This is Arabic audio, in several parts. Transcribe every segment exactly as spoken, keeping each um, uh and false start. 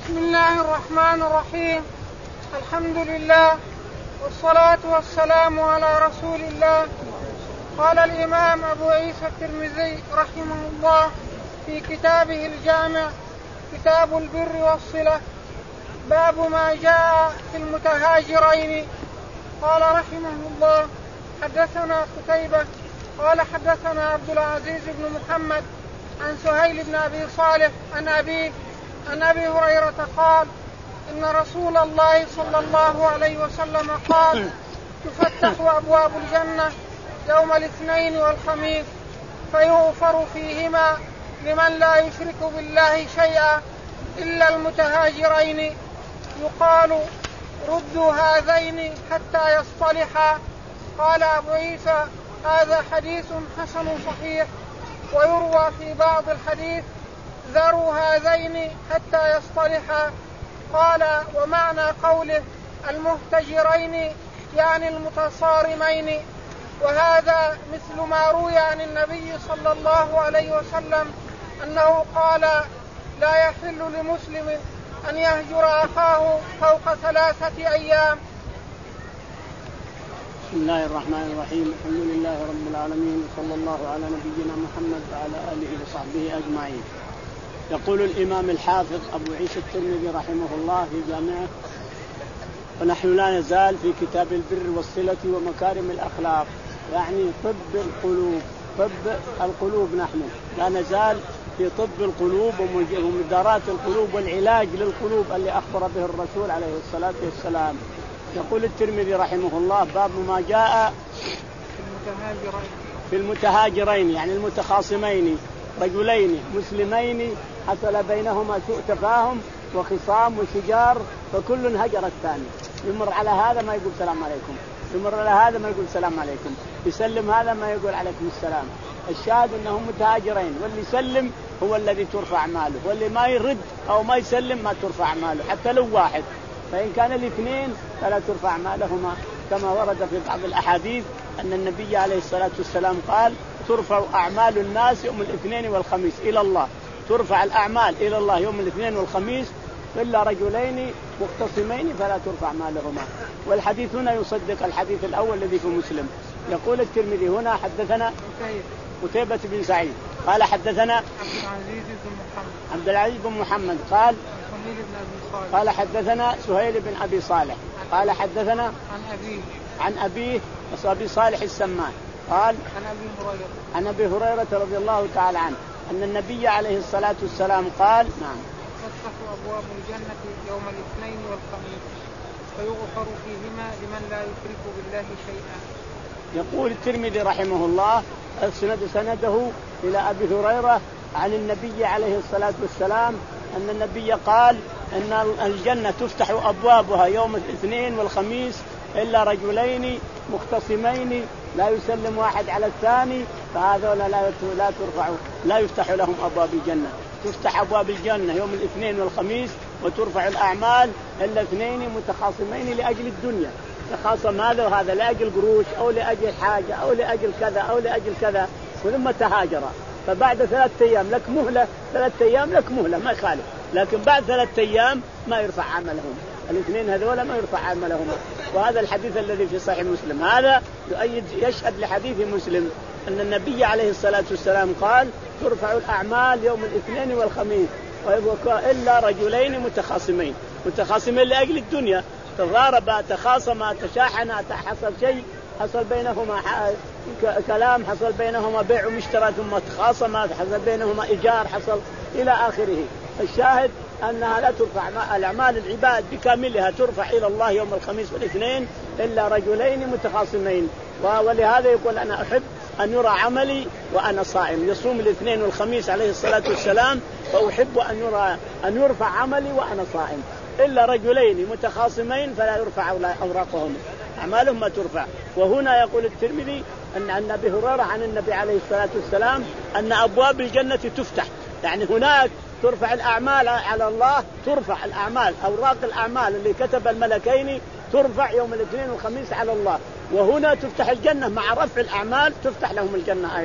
بسم الله الرحمن الرحيم. الحمد لله والصلاة والسلام على رسول الله. قال الإمام أبو عيسى الترمذي رحمه الله في كتابه الجامع كتاب البر والصلة باب ما جاء في المتهاجرين. قال رحمه الله حدثنا قتيبة قال حدثنا عبد العزيز بن محمد عن سهيل بن أبي صالح عن أبيه عن أبي هريرة قال إن رسول الله صلى الله عليه وسلم قال تفتح أبواب الجنة يوم الاثنين والخميس فيغفر فيهما لمن لا يشرك بالله شيئا إلا المتهاجرين يقال ردوا هذين حتى يصطلحا. قال أبو عيسى هذا حديث حسن صحيح. ويروى في بعض الحديث ذروا هذين حتى يصطلحا. قال ومعنى قوله المهتجرين يعني المتصارمين، وهذا مثل ما روي عن النبي صلى الله عليه وسلم أنه قال لا يحل لمسلم أن يهجر أخاه فوق ثلاثة أيام. بسم الله الرحمن الرحيم. الحمد لله رب العالمين وصلى الله على نبينا محمد وعلى آله وصحبه أجمعين. يقول الإمام الحافظ أبو عيسى الترمذي رحمه الله في جامعه: ونحن لا نزال في كتاب البر والصلة ومكارم الأخلاق، يعني طب القلوب، طب القلوب. نحن لا نزال في طب القلوب ومدارات القلوب والعلاج للقلوب اللي أخبر به الرسول عليه الصلاة والسلام. يقول الترمذي رحمه الله باب ما جاء في المتهاجرين يعني المتخاصمين، رجلين مسلمين حصل بينهما سوء تفاهم وخصام وشجار، فكل هجر الثاني. يمر على هذا ما يقول سلام عليكم، يمر على هذا ما يقول سلام عليكم، يسلم هذا ما يقول عليكم السلام. الشاهد انهم متهاجرين، واللي يسلم هو الذي ترفع ماله، واللي ما يرد او ما يسلم ما ترفع ماله حتى لو واحد. فإن كان الاثنين فلا ترفع مالهما، كما ورد في بعض الأحاديث أن النبي عليه الصلاة والسلام قال ترفع أعمال الناس يوم الاثنين والخميس إلى الله، ترفع الأعمال إلى الله يوم الاثنين والخميس إلا رجلين مختصمين فلا ترفع مالهما. والحديث هنا يصدق الحديث الأول الذي في مسلم. يقول الترمذي هنا حدثنا قتيبة بن سعيد قال حدثنا عبد العزيز بن محمد عبد العزيز بن محمد قال قال حدثنا سهيل بن أبي صالح قال حدثنا عن أبيه عن أبيه أبي صالح السمان قال عن أبي هريرة عن أبي هريرة رضي الله تعالى عنه أن النبي عليه الصلاة والسلام قال نعم تفتح أبواب الجنة يوم الاثنين والخميس فيغفر فيهما لمن لا يشرك بالله شيئا. يقول الترمذي رحمه الله أسند سنده إلى أبي هريرة عن النبي عليه الصلاة والسلام أن النبي قال أن الجنة تفتح أبوابها يوم الاثنين والخميس إلا رجلين مختصمين لا يسلم واحد على الثاني، فهذول لا لا ترفع لا يفتح لهم أبواب الجنة. تفتح أبواب الجنة يوم الاثنين والخميس وترفع الأعمال إلا اثنين متخاصمين لأجل الدنيا، تخاصم هذا وهذا لأجل قروش أو لأجل حاجة أو لأجل كذا أو لأجل كذا، ثم تهاجر. فبعد ثلاثة أيام لك مهلة، ثلاثة أيام لك مهلة ما يخالف، لكن بعد ثلاثة أيام ما يرفع عملهم، الاثنين هذول ما يرفع عملهم. وهذا الحديث الذي في صحيح مسلم هذا يؤيد يشهد لحديث مسلم أن النبي عليه الصلاة والسلام قال ترفع الأعمال يوم الاثنين والخميس إلا رجلين متخاصمين، متخاصمين لأجل الدنيا، تضاربا تخاصما تشاحنا حصل شيء، حصل بينهما كلام، حصل بينهما بيع ومشترى، ثم تخاصما حصل بينهما إيجار، حصل إلى آخره. الشاهد أنها لا ترفع الأعمال العباد بكاملها، ترفع إلى الله يوم الخميس والاثنين إلا رجلين متخاصمين. ولهذا يقول أنا أحب أن يرى عملي وأنا صائم، يصوم الاثنين والخميس عليه الصلاة والسلام، فأحب أن يرى أن يرفع عملي وأنا صائم. إلا رجلين متخاصمين فلا يرفع أوراقهم، أعمالهم ما ترفع. وهنا يقول الترمذي أن عن أبي هريرة عن النبي عليه الصلاة والسلام أن أبواب الجنة تفتح، يعني هناك ترفع الأعمال على الله، ترفع الأعمال أوراق الأعمال اللي كتب الملكين ترفع يوم الاثنين والخميس على الله، وهنا تفتح الجنة مع رفع الأعمال تفتح لهم الجنة أيضا.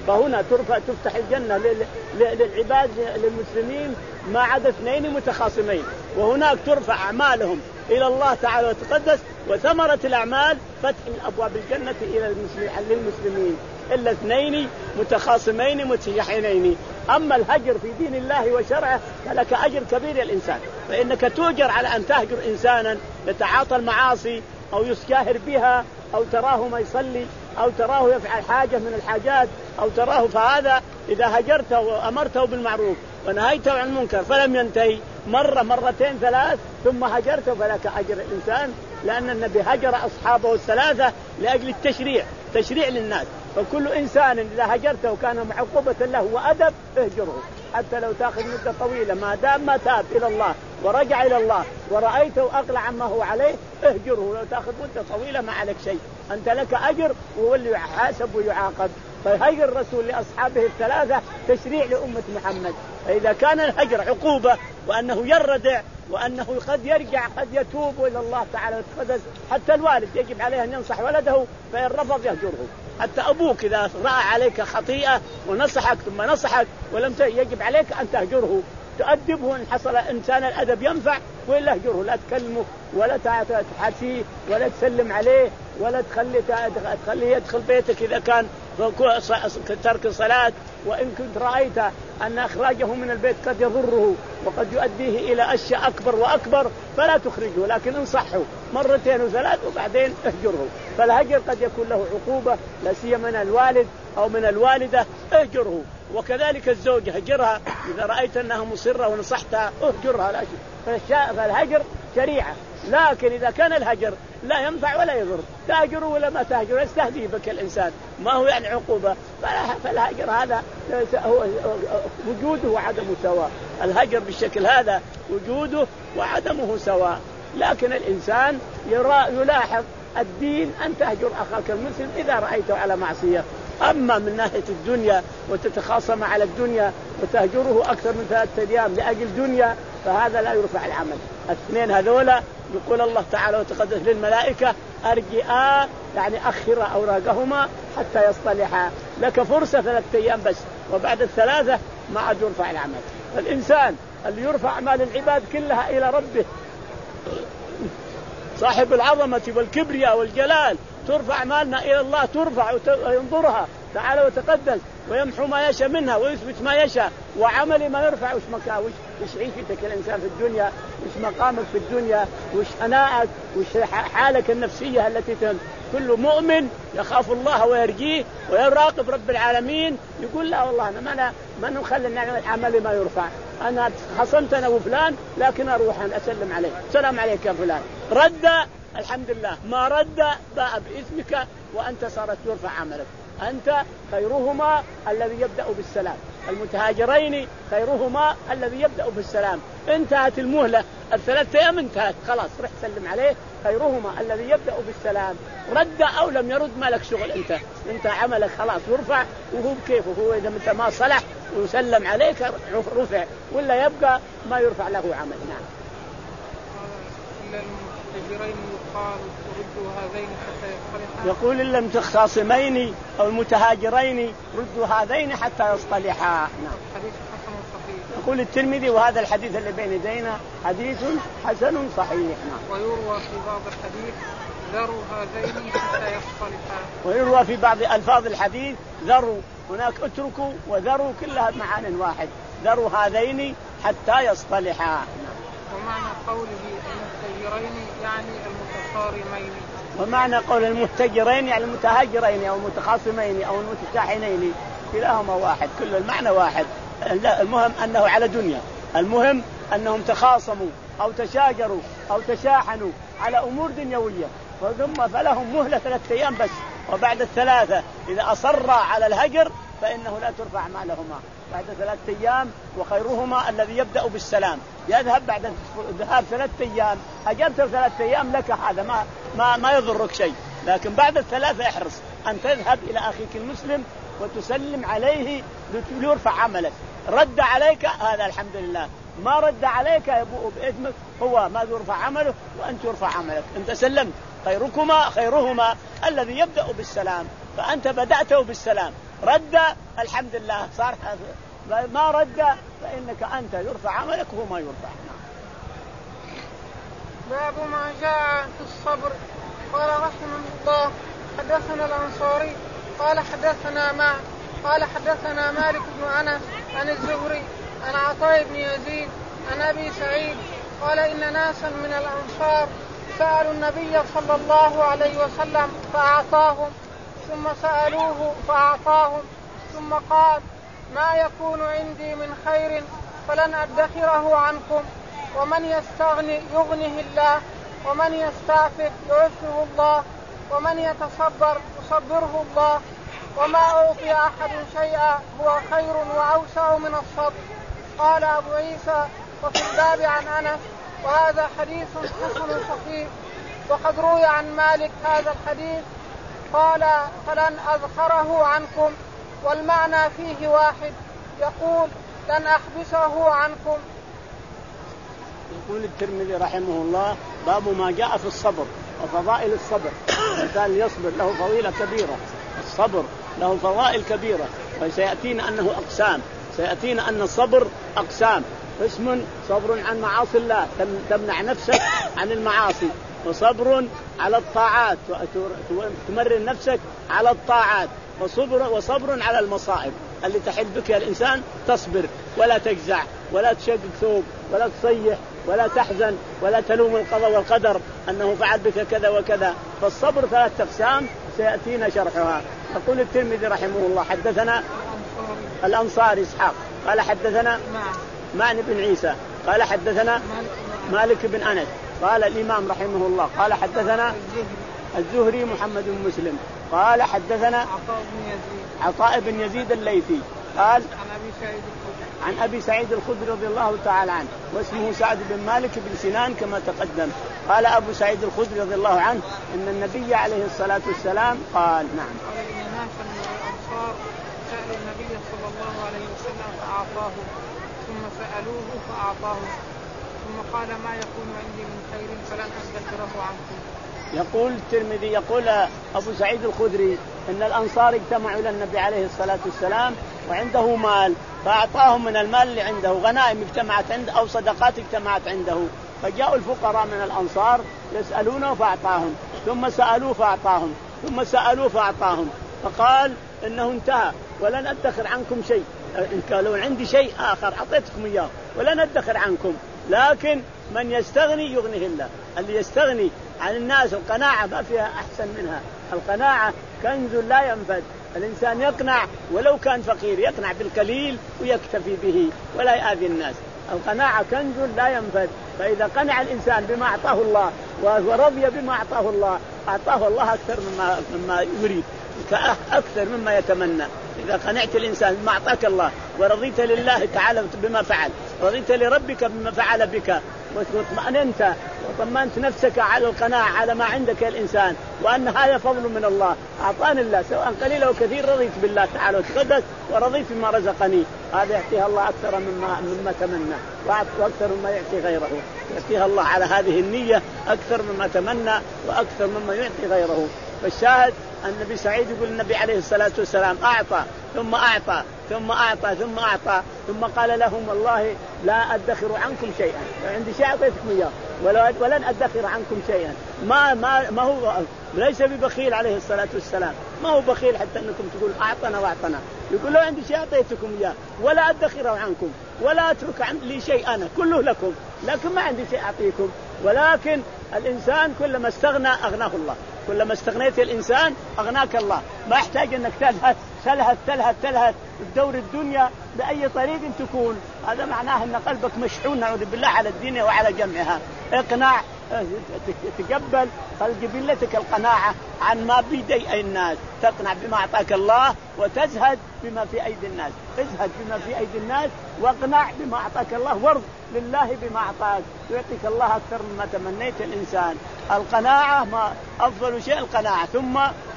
فهنا ترفع تفتح الجنة للعباد للمسلمين ما عدا اثنين متخاصمين، وهناك ترفع أعمالهم إلى الله تعالى وتقدس، وثمرة الأعمال فتح أبواب الجنة إلى للمسلمين إلا اثنين متخاصمين متشحنين. أما الهجر في دين الله وشرعه فلك أجر كبير يا الإنسان، فإنك تؤجر على أن تهجر إنسانا يتعاطى المعاصي أو يسكاهر بها أو تراه ما يصلي أو تراه يفعل حاجة من الحاجات أو تراه، فهذا إذا هجرته وأمرته بالمعروف ونهيته عن المنكر فلم ينتهي مرة مرتين ثلاث ثم هجرته فلك أجر الإنسان، لأن النبي هجر أصحابه الثلاثة لأجل التشريع، تشريع للناس. فكل إنسان إذا هجرته كان معقوبة له وأدب اهجره، حتى لو تأخذ مدة طويلة ما دام ما تاب إلى الله ورجع إلى الله ورأيته أقلع عما هو عليه اهجره. لو تأخذ مدة طويلة ما عليك شيء، أنت لك أجر وهو اللي يحاسب ويعاقب. فهجر الرسول لأصحابه الثلاثة تشريع لأمة محمد. فإذا كان الهجر عقوبة وأنه يردع وأنه قد يرجع قد يتوب إلى الله تعالى وتقدس، حتى الوالد يجب عليه أن ينصح ولده فإن رفض يهجره. حتى أبوك إذا رأى عليك خطيئة ونصحك ثم نصحك ولم يجب عليك أن تهجره، تؤدبه إن حصل إنسان الأدب ينفع، وإلا اهجره، لا تكلمه ولا تحاسيه ولا تسلم عليه ولا تخلي تخليه يدخل بيتك إذا كان ترك الصلاة. وإن كنت رأيت أن إخراجه من البيت قد يضره وقد يؤديه إلى أشياء أكبر وأكبر فلا تخرجه، لكن انصحه مرتين وثلاث وبعدين اهجره. فالهجر قد يكون له عقوبة لا سيما من الوالد أو من الوالدة اهجره، وكذلك الزوج هجرها إذا رأيت أنها مصرة ونصحتها اهجرها لا شيء. فالهجر شريعة، لكن إذا كان الهجر لا ينفع ولا يضر تهجره ولا ما تهجره يستهدي بك الإنسان ما هو يعني عقوبة. فالهجر هذا هو وجوده وعدمه سواء، الهجر بالشكل هذا وجوده وعدمه سواء. لكن الإنسان يرى يلاحظ الدين أن تهجر أخاك المسلم إذا رأيته على معصية. أما من ناحية الدنيا وتتخاصم على الدنيا وتهجره أكثر من ثلاثة أيام لأجل دنيا فهذا لا يرفع العمل. الاثنين هذولا يقول الله تعالى وتقدس للملائكة أرجئا يعني أخر أوراقهما حتى يصطلحا، لك فرصة ثلاثة أيام بس وبعد الثلاثة ما عاد يرفع العمل. الإنسان اللي يرفع أعمال العباد كلها إلى ربه صاحب العظمة والكبرياء والجلال ترفع أعمالنا إلى الله، ترفع وينظرها تعالى وتقدس ويمحو ما يشاء منها ويثبت ما يشاء، وعمل ما يرفع وش مكا وش وش عيشتك الإنسان في الدنيا، وش مقامك في الدنيا، وش أناءك، وش حالك النفسية التي تهم. كل مؤمن يخاف الله ويرجيه ويراقب رب العالمين يقول لا والله أنا ما ما نخلي نعمل عمل ما يرفع، أنا خصمت أنا وفلان لكن أروح أن أسلم عليه، سلام عليك يا فلان، رد الحمد لله، ما رد باء بإثمك وأنت صارت يرفع عملك. أنت خيرهما الذي يبدأ بالسلام، المتهاجرين خيرهما الذي يبدأ بالسلام. انتهت المهلة الثلاثة أيام انتهت خلاص رح سلم عليه، خيرهما الذي يبدأ بالسلام، رد أو لم يرد ما لك شغل، انت انت عملك خلاص يرفع وهو بكيفه، هو إذا انت ما صلح وسلم عليك رفع ولا يبقى ما يرفع له عمل. نعم. يقول إن لم تخاصمين أو المتهاجرين ردوا هذين حتى يصطلحا. نعم. حديث حسن صحيح. يقول الترمذي وهذا الحديث اللي بين يدينا حديث حسن صحيح. نعم. ويروى في بعض الحديث ذروا هذين حتى يصطلحا. ويروى في بعض ألفاظ الحديث ذروا، هناك اتركوا وذروا كلها معان واحد، ذروا هذين حتى يصطلحا. نعم. ومعنى قوله المتهاجرين يعني المتصارمين. ومعنى قول المتهاجرين يعني المتهاجرين أو المتخاصمين أو المتشاحنين كلاهما واحد، كل المعنى واحد. المهم أنه على دنيا، المهم أنهم تخاصموا أو تشاجروا أو تشاحنوا على أمور دنيوية، ثم فلهم مهلة ثلاثة أيام بس، وبعد الثلاثة إذا أصر على الهجر فإنه لا ترفع أعمالهما بعد ثلاثة أيام. وخيرهما الذي يبدأ بالسلام، يذهب بعد ذهاب ثلاثة أيام، هجرت ثلاثة أيام لك هذا ما ما ما يضرك شيء، لكن بعد الثلاثة احرص أن تذهب إلى أخيك المسلم وتسلم عليه ليرفع عملك. رد عليك هذا الحمد لله، ما رد عليك يبوء بإثمك، هو ما يرفع عمله وأنت يرفع عملك، أنت سلمت. خيركما خيرهما الذي يبدأ بالسلام، فأنت بدأته بالسلام رد الحمد لله صار ما رد فإنك أنت يرفع عملك وهو ما يرفع. باب ما جاء في الصبر. قال رحمه الله حدثنا الأنصاري قال حدثنا ما قال حدثنا مالك بن أنس عن الزهري عن عطاء بن يزيد عن أبي سعيد قال إن ناسا من الأنصار سألوا النبي صلى الله عليه وسلم فأعطاهم ثم سألوه فأعطاهم ثم قال ما يكون عندي من خير فلن أدخره عنكم ومن يستغني يغنه الله ومن يستعفف يعفه الله ومن يتصبر يصبره الله وما أعطي أحد شيئا هو خير وأوسع من الصبر. قال أبو عيسى وفي الباب عن أنس وهذا حديث حسن صحيح وقد روي عن مالك هذا الحديث قال فلن أذخره عنكم والمعنى فيه واحد يقول لن أحبسه عنكم. يقول الترمذي رحمه الله باب ما جاء في الصبر وفضائل الصبر. الإنسان يصبر له فضيلة كبيرة، الصبر له فضائل كبيرة وسيأتينا أنه أقسام، سيأتينا أن الصبر أقسام، قسم صبر عن معاصي الله تمنع نفسك عن المعاصي، وصبر على الطاعات تمرن نفسك على الطاعات، وصبر وصبر على المصائب اللي تحل بك يا الإنسان تصبر ولا تجزع ولا تشقق ثوب ولا تصيح ولا تحزن ولا تلوم القضاء والقدر أنه فعل بك كذا وكذا. فالصبر ثلاث أقسام سيأتينا شرحها. يقول الترمذي رحمه الله حدثنا الأنصاري إسحاق قال حدثنا معن بن عيسى قال حدثنا مالك بن أنس قال الإمام رحمه الله قال حدثنا الزهري محمد بن مسلم قال حدثنا عطاء بن يزيد الليثي قال عن أبي سعيد الخدري رضي الله تعالى عنه واسمه سعد بن مالك بن سنان كما تقدم. قال أبو سعيد الخدري رضي الله عنه إن النبي عليه الصلاة والسلام قال نعم قال إن ناسا من الأنصار سألوا النبي صلى الله عليه وسلم فأعطاه ثم سألوه فأعطاه ثم قال ما يكون عندي من خير فلن أذكره عنكم. يقول الترمذي يقول أبو سعيد الخدري إن الأنصار اجتمعوا إلى النبي عليه الصلاة والسلام وعنده مال فأعطاهم من المال اللي عنده غنائم اجتمعت عنده أو صدقات اجتمعت عنده، فجاءوا الفقراء من الأنصار يسألونه فأعطاهم ثم سألوه فأعطاهم ثم سألوه فأعطاهم فقال إنه انتهى ولن أدخر عنكم شيء، إن قالوا عندي شيء آخر أعطيتكم إياه ولن أدخر عنكم، لكن من يستغني يغنيه الله. اللي يستغني عن الناس القناعة ما فيها أحسن منها، القناعة كنز لا ينفد، الإنسان يقنع ولو كان فقير يقنع بالقليل ويكتفي به ولا يؤذي الناس. القناعة كنز لا ينفد، فإذا قنع الإنسان بما أعطاه الله ورضي بما أعطاه الله أعطاه الله أكثر مما, مما يريد أكثر مما يتمنى. إذا قنعت الإنسان بما أعطاك الله ورضيت لله تعالى بما فعل ورضيت لربك بما فعل بك واطمأننت وطمأنت نفسك على القناعة على ما عندك يا الإنسان وأن هذا فضل من الله أعطاني الله سواء قليل أو كثير رضيت بالله تعالى وتقدس ورضيت بما رزقني، هذا يعطيها الله أكثر مما مما تمنى وأكثر مما يعطي غيره، يعطيها الله على هذه النية أكثر مما تمنى وأكثر مما يعطي غيره. فالشاهد النبي سعيد يقول النبي عليه الصلاة والسلام أعطى ثم أعطى ثم أعطى ثم أعطى ثم قال لهم والله لا أدخر عنكم شيئا، عندي شيء أعطيتكم إياه ولن أدخر عنكم شيئا. ما ما ما هو ليس ببخيل عليه الصلاة والسلام، ما هو بخيل حتى أنكم تقول أعطنا وأعطنا، يقول لو عندي شيء أعطيتكم إياه ولا أدخر عنكم ولا أترك عن لي شيء أنا كله لكم، لكن ما عندي شيء أعطيكم. ولكن الإنسان كلما استغنى أغناه الله، كلما استغنيت الإنسان أغناك الله، ما يحتاج أنك تلهث تلهث تلهث تلهث تدور الدنيا بأي طريق تكون، هذا معناه أن قلبك مشحون نعوذ بالله على الدنيا وعلى جمعها. اقناع تقبل جبلتك القناعة عن ما بيدي الناس، تقنع بما أعطاك الله وتزهد بما في أيدي الناس، ازهد بما في أيدي الناس واقنع بما أعطاك الله وارض لله بما أعطاك يعطيك الله أكثر مما تمنيت الإنسان. القناعة ما أفضل شيء القناعة. ثم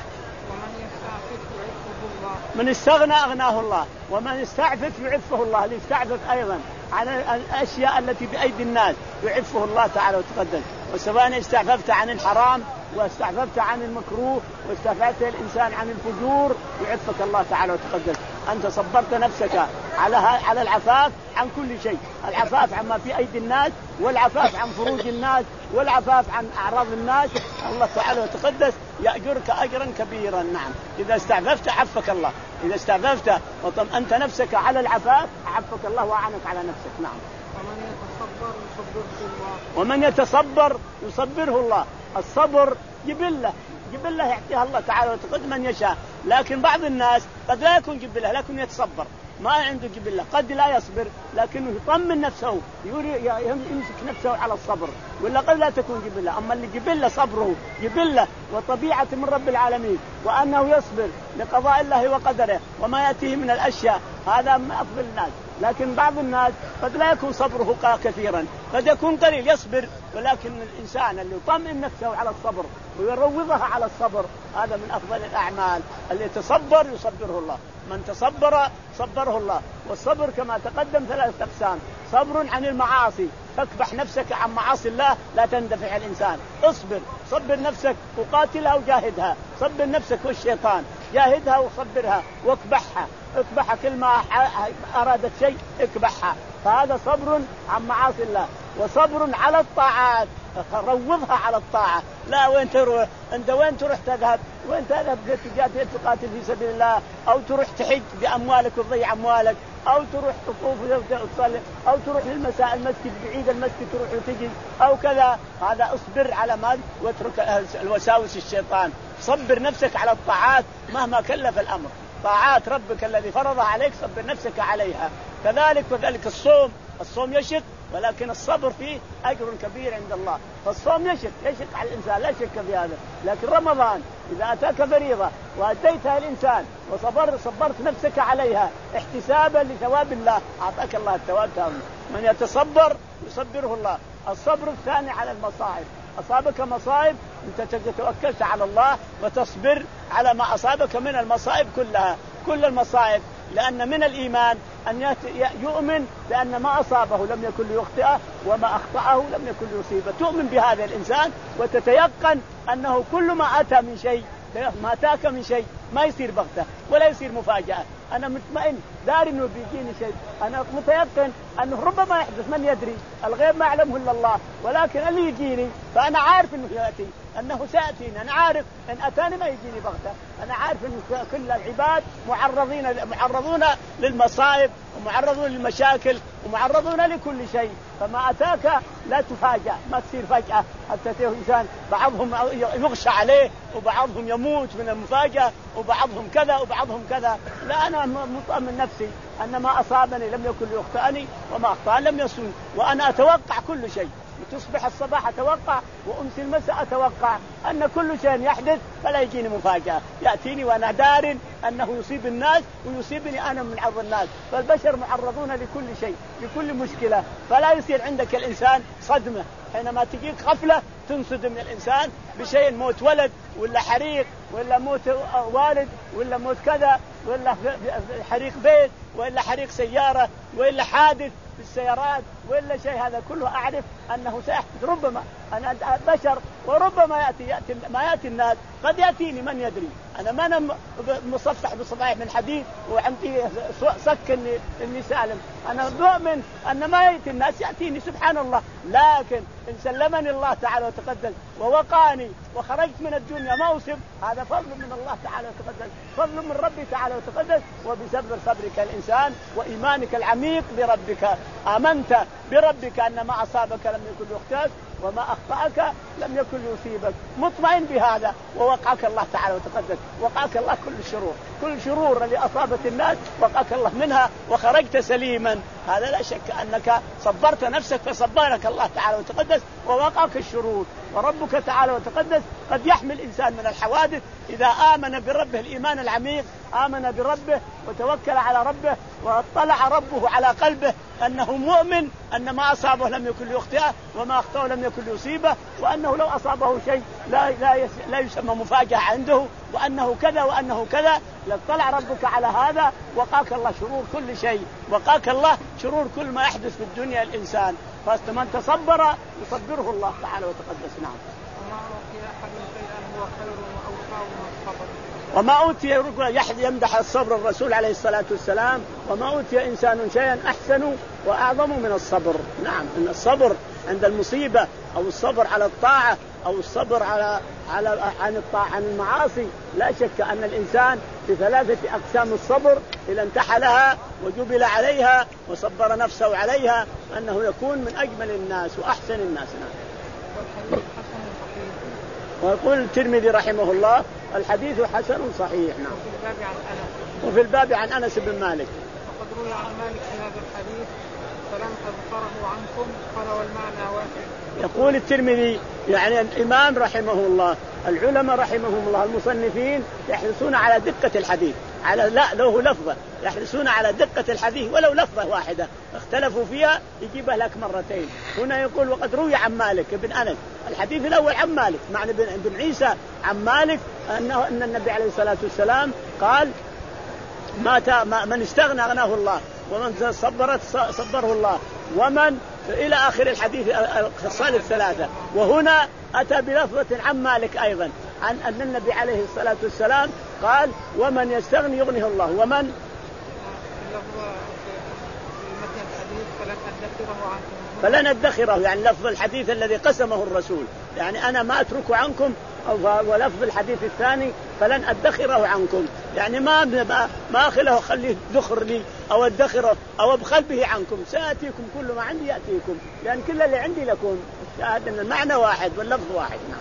من استغنى أغناه الله ومن استعفف يعفه الله، اللي يستعفف أيضا عن الأشياء التي بأيدي الناس يعفه الله تعالى وتقدم. وسواء استعففت عن الحرام واستعففت عن المكروه واستعففت الإنسان عن الفجور يعفك الله تعالى وتقدس. أنت صبرت نفسك على على العفاف عن كل شيء، العفاف عما في أيدي الناس، والعفاف عن فروج الناس، والعفاف عن أعراض الناس. الله تعالى وتقدس يأجرك أجرا كبيرا. نعم، إذا استعففت عفك الله، إذا استعففت وطمأنت نفسك على العفاف عفك الله وأعنك على نفسك. نعم. ومن يتصبر يصبره الله. الصبر جبلة جبلة يعطيها الله تعالى وتقدم من يشاء، لكن بعض الناس قد لا يكون جبلة لكن يتصبر، ما عنده جبلة، قد لا يصبر لكنه يطمن نفسه، يمسك نفسه على الصبر، ولا قد لا تكون جبلة. أما اللي جبلة صبره جبلة وطبيعة من رب العالمين، وأنه يصبر لقضاء الله وقدره وما يأتيه من الأشياء، هذا من أفضل الناس. لكن بعض الناس قد لا يكون صبره كثيرا، قد يكون قليل يصبر، ولكن الإنسان اللي يطمئن نفسه على الصبر ويروضها على الصبر هذا من أفضل الأعمال. اللي يتصبر يصبره الله، من تصبر صبره الله. والصبر كما تقدم ثلاثة أقسام: صبر عن المعاصي، تكبح نفسك عن معاصي الله لا تندفع الإنسان، اصبر، صبر نفسك وقاتلها وجاهدها، صبر نفسك والشيطان، جاهدها وصبرها واكبحها، اكبحها كل ما أرادت شيء اكبحها، فهذا صبر عن معاصي الله. وصبر على الطاعات، روضها على الطاعة، لا وين تروح أنت، وين تروح تذهب، وين تذهب تقاتل في سبيل الله، أو تروح تحج بأموالك وتضيع أموالك، أو تروح تطوف وتصلي، أو تروح للمساء المسجد بعيد المسجد تروح وتجي أو كذا، هذا اصبر على ما واترك الوساوس الشيطان. صبر نفسك على الطاعات مهما كلف الأمر، طاعات ربك الذي فرضها عليك صبر نفسك عليها. كذلك وذلك الصوم، الصوم يشق ولكن الصبر فيه أجر كبير عند الله. فالصوم يشق يشق على الإنسان لا شك في هذا، لكن رمضان إذا أتاك فريضة وأديتها الإنسان وصبر صبرت نفسك عليها احتسابا لثواب الله أعطاك الله الثواب تام. من يتصبر يصبره الله. الصبر الثاني على المصائب، أصابك مصائب أنت توكلت على الله وتصبر على ما أصابك من المصائب كلها، كل المصائب، لأن من الإيمان أن يؤمن بأن ما أصابه لم يكن ليخطئه وما أخطأه لم يكن ليصيبه. تؤمن بهذا الإنسان وتتيقن أنه كل ما أتى من شيء، ما أتاك من شيء ما يصير بغتة ولا يصير مفاجأة. أنا مطمئن داري إنه بيجيني شيء، أنا متيقن أنه ربما يحدث، من يدري، الغيب ما يعلمه إلا الله، ولكن اللي يجيني فأنا عارف إنه يأتي، أنه سيأتيني، أنا عارف إن أتاني ما يجيني بغتة، أنا عارف إن كل العباد معرضين معرضون للمصائب ومعرضون للمشاكل ومعرضون لكل شيء، فما أتاك لا تفاجأ، ما تصير فجأة حتى تيه إنسان بعضهم يغشى عليه وبعضهم يموت من المفاجأة وبعضهم كذا وبعضهم كذا. لا، أنا مطمئن نفسي أن ما أصابني لم يكن ليخطئني وما أخطأني لم يصون، وأنا أتوقع كل شيء. تصبح الصباح أتوقع وأمسي المساء أتوقع أن كل شيء يحدث فلا يجيني مفاجأة، يأتيني وأنا دار أنه يصيب الناس ويصيبني أنا من عرض الناس. فالبشر معرضون لكل شيء، لكل مشكلة، فلا يصير عندك الإنسان صدمة حينما تجيك غفلة تنصدم من الإنسان بشيء، موت ولد ولا حريق ولا موت والد ولا موت كذا ولا حريق بيت ولا حريق سيارة ولا حادث بالسيارات ولا شيء، هذا كله أعرف أنه سيحدث. ربما أنا بشر وربما يأتي, يأتي ما يأتي الناس، قد يأتيني من يدري، أنا ما أنا مصفح بصفائح من حديد وعندي صك إني, إني سالم، أنا مؤمن أن ما يأتي الناس يأتيني سبحان الله. لكن إن سلمني الله تعالى وتقدس ووقاني وخرجت من الدنيا ما أصب، هذا فضل من الله تعالى وتقدس، فضل من ربي تعالى وتقدس، وبسبب صبرك الإنسان وإيمانك العميق بربك. آمنت بربك أن ما أصابك لم يكن يخطئك وما أخطأك لم يكن يصيبك، مطمئن بهذا، ووقعك الله تعالى وتقدس، وقعك الله كل الشرور، كل شرور اللي أصابت الناس وقعك الله منها وخرجت سليما. هذا لا شك أنك صبرت نفسك فصبرك الله تعالى وتقدس ووقعك الشرور. وربك تعالى وتقدس قد يحمي الإنسان من الحوادث إذا آمن بربه الإيمان العميق، آمن بربه وتوكل على ربه واطلع ربه على قلبه أنه مؤمن أن ما أصابه لم يكن ليخطئه وما أخطأه لم يكن ليصيبه، وأنه لو أصابه شيء لا لا لا يسمى مفاجأة عنده، وأنه كذا وأنه كذا. لطلع ربك على هذا وقاك الله شرور كل شيء، وقاك الله شرور كل ما يحدث في الدنيا الإنسان. فمن تصبر يصبره الله تعالى وتقدس. نعم. وما أوتي أحد شيئا هو خير وأوفى من الصبر. وما أوتي رجل يمدح الصبر الرسول عليه الصلاة والسلام، وما أوتي إنسان شيئا أحسن وأعظم من الصبر. نعم، إن الصبر عند المصيبة أو الصبر على الطاعة أو الصبر على على عن الطاعة عن المعاصي، لا شك أن الإنسان بثلاثة أقسام الصبر إذا انتحلها وجبل عليها وصبر نفسه عليها أنه يكون من أجمل الناس وأحسن الناس. نعم. ويقول الترمذي رحمه الله الحديث حسن صحيح. نعم. وفي الباب عن أنس بن مالك. وقد روي عن مالك في هذا الحديث فلم أذكره عنكم قال والمعنى واحد. يقول الترمذي يعني الإمام رحمه الله، العلماء رحمهم الله المصنفين يحرصون على دقة الحديث، على لا له لفظة يحرصون على دقة الحديث ولو لفظة واحدة اختلفوا فيها يجيبها لك مرتين. هنا يقول وقد روي عن مالك بن أنس، الحديث الأول عن مالك معنى بن عيسى عن مالك أنه أن النبي عليه الصلاة والسلام قال ما من استغنى أغناه الله ومن صبرت صبره الله ومن إلى آخر الحديث الخصال الثلاثة. وهنا أتى بلفظة عن مالك أيضا عن أن النبي عليه الصلاة والسلام قال ومن يستغني يغنيه الله ومن فلن أدخره، يعني لفظ الحديث الذي قسمه الرسول، يعني أنا ما أتركه عنكم، ولفظ الحديث الثاني فلن أدخره عنكم، يعني ما ما أخله خليه ذخر لي أو أدخره أو أبخل به عنكم، سأتيكم كل ما عندي يأتيكم، لأن كل اللي عندي لكم. شاهد أن المعنى واحد واللفظ واحد. نعم.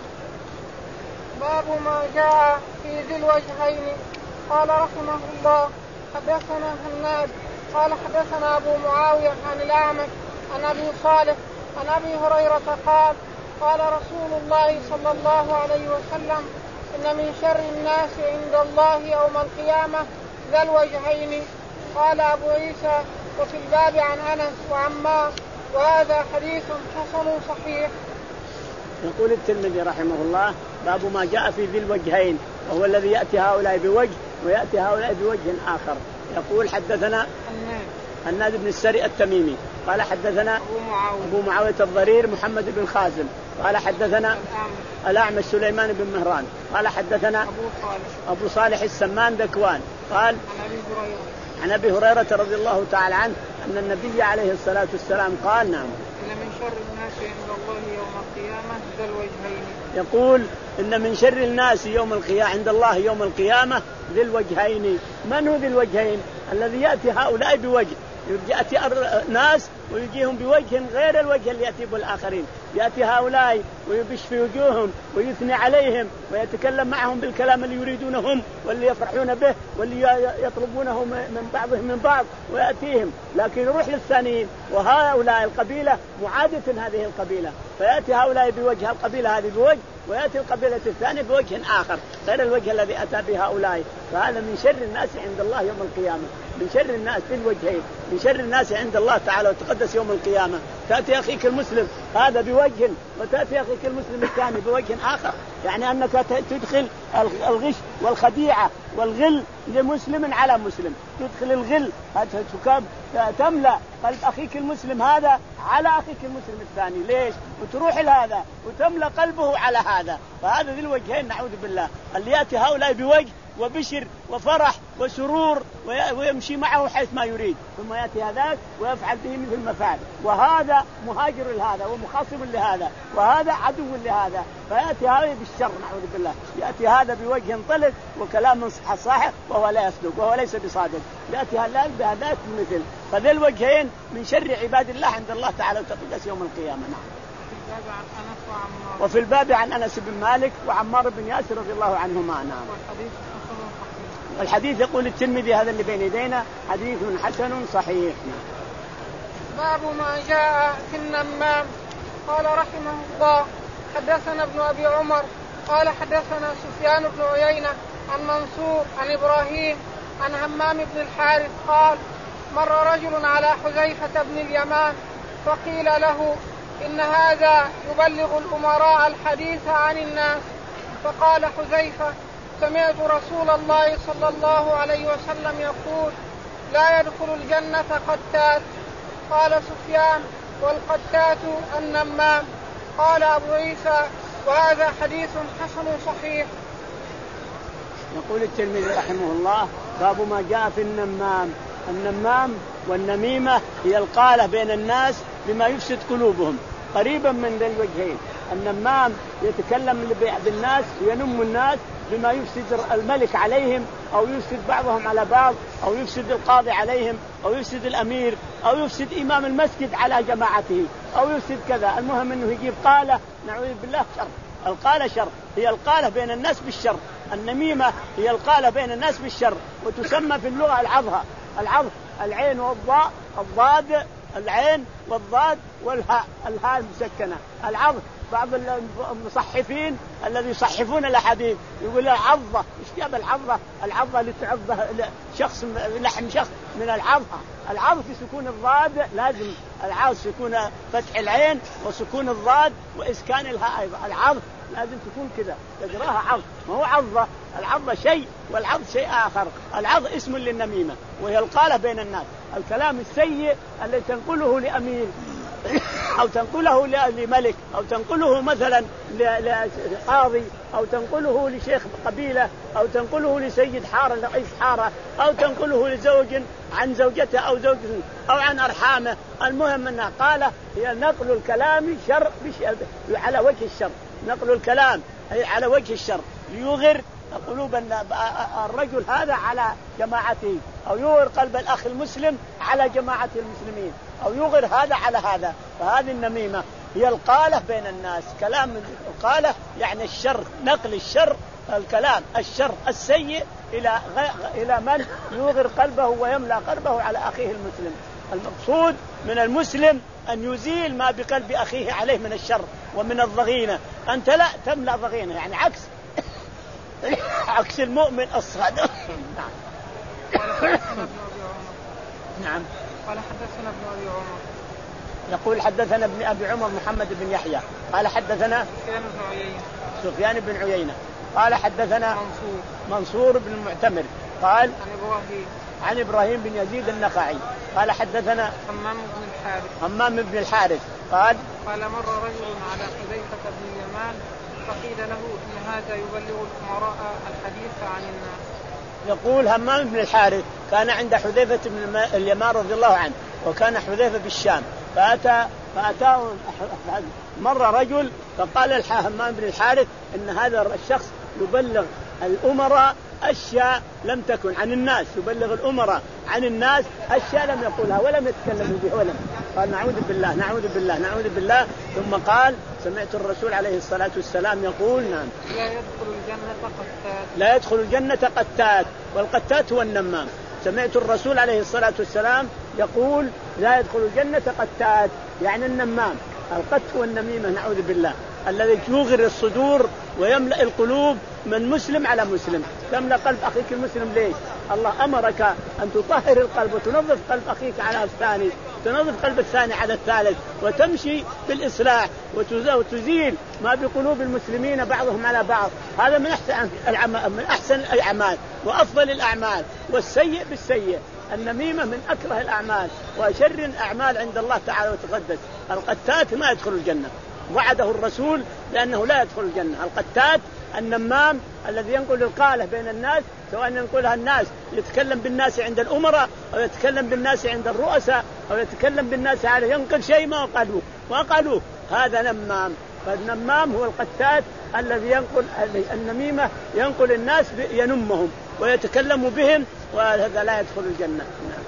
باب ما جاء في ذي الوجهين. قال رحمه الله حدثنا هناد قال حدثنا أبو معاوية عن الأعمش عن أبي صالح عن أبي هريرة قال قال رسول الله صلى الله عليه وسلم إن من شر الناس عند الله يوم القيامة ذا الوجهين. قال أبو عيسى وفي الباب عن أنس وعمار وهذا حديث حسن صحيح. يقول الترمذي رحمه الله باب ما جاء في ذي الوجهين، وهو الذي يأتي هؤلاء بوجه ويأتي هؤلاء بوجه آخر. يقول حدثنا هناد بن السري التميمي قال حدثنا أبو معاوية, أبو معاوية الضرير محمد بن خازم قال حدثنا الأعمش سليمان بن مهران قال حدثنا أبو صالح, أبو صالح السمان ذكوان قال عن أبي هريرة عن أبي هريرة رضي الله تعالى عنه أن النبي عليه الصلاة والسلام قال نعم إن من شر الناس عند الله يوم القيامة ذا الوجهين. يقول إن من شر الناس يوم القيامة عند الله يوم القيامة ذي الوجهين. من هو ذي الوجهين؟ الذي يأتي هؤلاء بوجه، يأتي ناس ويجيهم بوجه غير الوجه اللي يأتي بالآخرين، يأتي هؤلاء ويبش في وجوههم ويثني عليهم ويتكلم معهم بالكلام اللي يريدونهم واللي يفرحون به واللي يطلبونه من بعضهم من بعض ويأتيهم، لكن يروح للثانيين وهؤلاء القبيلة معادة هذه القبيلة، فيأتي هؤلاء بوجه القبيلة هذه بوجه ويأتي القبيلة الثانية بوجه آخر غير الوجه الذي أتى به هؤلاء. فهذا من شر الناس عند الله يوم القيامة، من شر الناس في الوجهين، من شر الناس عند الله تعالى وتقدس يوم القيامة. تأتي أخيك المسلم هذا بوجه وتأتي أخيك المسلم الثاني بوجه آخر، يعني أنك تدخل الغش والخديعة والغل لمسلم على مسلم، تدخل الغل تملأ قلب أخيك المسلم هذا على أخيك المسلم الثاني. ليش؟ وتروح لهذا وتملأ قلبه على هذا. فهذا ذي الوجهين نعوذ بالله، اللي يأتي هؤلاء بوجه وبشر وفرح وسرور ويمشي معه حيث ما يريد، ثم يأتي هذاك ويفعل به مثل ما فعل، وهذا مهاجر لهذا ومخاصم لهذا وهذا عدو لهذا، فيأتي هذا بالشر نعوذ بالله، يأتي هذا بوجه طلق وكلام صاحب وهو لا يصدق وهو ليس بصادق، يأتي هذاك بهذاك مثل. فذي الوجهين من شر عباد الله عند الله تعالى وتقدس يوم القيامة. نعم. وفي الباب عن أنس بن مالك وعمار بن ياسر رضي الله عنهما. نعم. والحديث يقول الترمذي هذا اللي بين يدينا حديث حسن صحيح. باب ما جاء في النمام. قال رحمه الله حدثنا ابن أبي عمر قال حدثنا سفيان بن عيينة عن منصور عن إبراهيم عن همام بن الحارث قال مر رجل على حذيفة بن اليمان فقيل له إن هذا يبلغ الأمراء الحديث عن الناس، فقال حذيفة سمعت رسول الله صلى الله عليه وسلم يقول لا يدخل الجنة قتات. قال سفيان والقتات النمام. قال أبو عيسى وهذا حديث حسن صحيح. يقول الترمذي رحمه الله باب ما جاء في النمام. النمام والنميمة هي القالة بين الناس بما يفسد قلوبهم، قريبا من ذي الوجهين. النمام يتكلم بالناس وينم الناس بما يفسد الملك عليهم، أو يفسد بعضهم على بعض، أو يفسد القاضي عليهم، أو يفسد الأمير، أو يفسد إمام المسجد على جماعته، أو يفسد كذا. المهم أنه يجيب قالة، نعوذ بالله، شر. القالة شر، هي القالة بين الناس بالشر. النميمة هي القالة بين الناس بالشر، وتسمى في اللغة العظها. العظ العين والضاء، الضاد العين والضاد والهاء، الهاء المسكنة. العظ بعض المصحفين الذي يصحفون الأحاديث يقول عظة. إيش جاب العظة؟ العظة لتعظه شخص، لحم شخص من العظة. العظ في سكون الضاد، لازم العظ سكون فتح العين وسكون الضاد وإسكان الهاء أيضا. العظ لازم تكون كذا، تجراها عظ، ما هو عظة. العظة شيء والعظ شيء آخر. العظ اسم للنميمة، وهي القالة بين الناس، الكلام السيء الذي تنقله لأمير أو تنقله لملك، أو تنقله مثلا لقاضي، أو تنقله لشيخ قبيلة، أو تنقله لسيد حارة رئيس حارة، أو تنقله لزوج عن زوجته أو زوجته أو عن أرحامه. المهم أنها قالة هي نقل الكلام شر على وجه الشر، نقل الكلام على وجه الشر ليغر قلوب الرجل هذا على جماعته، أو يغر قلب الأخ المسلم على جماعة المسلمين، أو يغر هذا على هذا. فهذه النميمة هي القالة بين الناس. كلام القالة يعني الشر، نقل الشر، الكلام الشر السيء إلى إلى من يغر قلبه ويملأ قلبه على أخيه المسلم. المقصود من المسلم أن يزيل ما بقلب أخيه عليه من الشر ومن الضغينة. أنت لا تملأ ضغينة، يعني عكس عكس المؤمن الصادق. نعم. قال حدثنا ابن أبي عمر. نعم. قال حدثنا ابن أبي عمر. يقول حدثنا ابن أبي عمر محمد بن يحيى قال حدثنا سفيان بن عيينة. سفيان بن عيينة قال حدثنا منصور منصور بن المعتمر قال عن إبراهيم عن إبراهيم بن يزيد النخعي قال حدثنا همام بن الحارث همام بن الحارث قال قال مر رجل على حذيفة بن اليمان فقيل له إن هذا يبلغ الأمراء الحديث عن الناس. يقول همام بن الحارث كان عند حذيفة بن اليمان رضي الله عنه، وكان حذيفة بالشام، فأتى فأتاه مر رجل فقال همام بن الحارث إن هذا الشخص يبلغ الأمراء أشياء لم تكن عن الناس، يبلغ الأمراء عن الناس أشياء لم يقولها ولم يتكلم بها ولم. قال نعوذ بالله نعوذ بالله نعوذ بالله. ثم قال سمعت الرسول عليه الصلاة والسلام يقول نعم لا يدخل الجنة قتات لا يدخل الجنة قتات، والقتات هو النمام. سمعت الرسول عليه الصلاة والسلام يقول لا يدخل الجنة قتات، يعني النمام. القت والنميمة نعوذ بالله الذي يغر الصدور ويملأ القلوب من مسلم على مسلم. تملأ قلب أخيك المسلم ليش؟ الله أمرك أن تطهر القلب وتنظف قلب أخيك على الثاني، تنظف قلب الثاني على الثالث، وتمشي بالإصلاح وتزيل ما بقلوب المسلمين بعضهم على بعض. هذا من أحسن الأعمال، من أحسن الأعمال وأفضل الأعمال. والسيء بالسيء، النميمة من أكره الأعمال وشر الأعمال عند الله تعالى وتقدس. القتات ما يدخل الجنة، وعده الرسول لأنه لا يدخل الجنة. القتات النمام الذي ينقل القالة بين الناس، سواء ينقلها الناس يتكلم بالناس عند الأمراء، أو يتكلم بالناس عند الرؤساء، أو يتكلم بالناس على ينقل شيء ما قالوه وقالوه، هذا نمام. فالنمام هو القتات الذي ينقل النميمة، ينقل الناس ينمهم ويتكلم بهم، وهذا لا يدخل الجنة.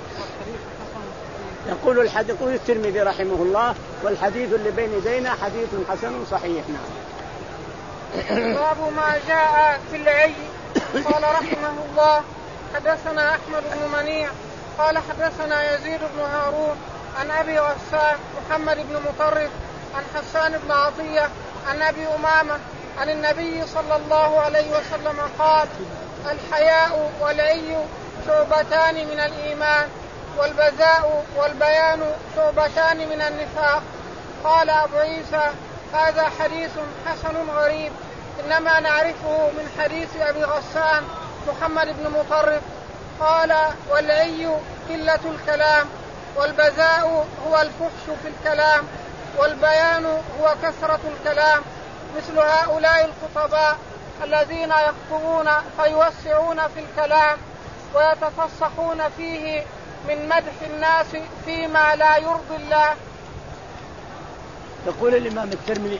يقول الحديث يقول الترمذي رحمه الله والحديث اللي بين يدينا حديث حسن صحيح. نعم. باب ما جاء في العي. قال رحمه الله حدثنا أحمد بن منيع قال حدثنا يزيد بن هارون عن أبي غسان محمد بن مطرف عن حسان بن عطية عن أبي أمامة عن النبي صلى الله عليه وسلم قال الحياء والعي شعبتان من الإيمان والبذاء والبيان شعبتان من النفاق. قال أبو عيسى هذا حديث حسن غريب، إنما نعرفه من حديث أبي غسان محمد بن مطرف. قال والعي قلة الكلام والبذاء هو الفحش في الكلام، والبيان هو كثرة الكلام، مثل هؤلاء الخطباء الذين يخطبون فيوسعون في الكلام ويتفصحون فيه من مدح الناس فيما لا يرضي الله. يقول الإمام الترمذي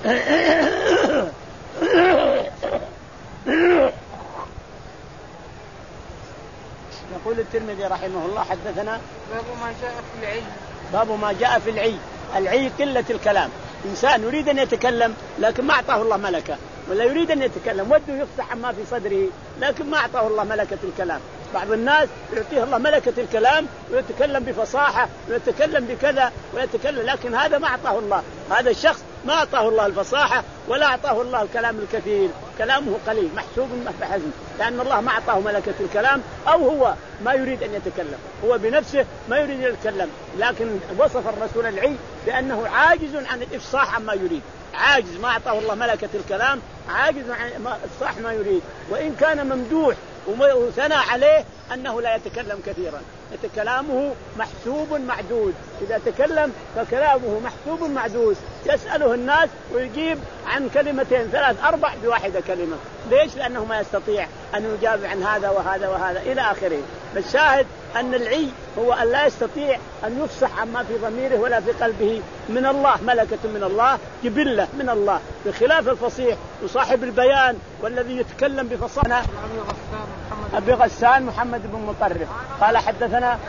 يقول الترمذي رحمه الله حدثنا باب ما جاء في العي. باب ما جاء في العي. العي قلة الكلام، إنسان يريد أن يتكلم لكن ما أعطاه الله ملكة، ولا يريد أن يتكلم وده يفتح ما في صدره لكن ما أعطاه الله ملكة الكلام. بعض الناس يعطيه الله ملكة الكلام ويتكلم بفصاحة ويتكلم بكذا ويتكلم، لكن هذا ما أعطاه الله، هذا الشخص ما أعطاه الله الفصاحة ولا أعطاه الله الكلام الكثير، كلامه قليل محسوب بحزم، لأن الله ما أعطاه ملكة الكلام، أو هو ما يريد أن يتكلم، هو بنفسه ما يريد أن يتكلم. لكن وصف الرسول العي بأنه عاجز عن الإفصاح عما يريد، عاجز، ما أعطاه الله ملكة الكلام، عاجز عن إفصاح ما يريد، وإن كان ممدوح وثنى عليه أنه لا يتكلم كثيرا، كلامه محسوب معدود، إذا تكلم فكلامه محسوب معدود، يسأله الناس ويجيب عن كلمتين ثلاث أربع بواحدة كلمة. ليش؟ لأنه ما يستطيع أن يجاب عن هذا وهذا وهذا إلى آخره. فالشاهد أن العي هو أن لا يستطيع أن يفصح عما في ضميره ولا في قلبه، من الله، ملكة من الله، جبلة من الله، بخلاف الفصيح وصاحب البيان والذي يتكلم بفصاحة. أبي غسان محمد بن مطرف قال حدثنا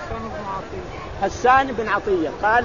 حسان بن عطية قال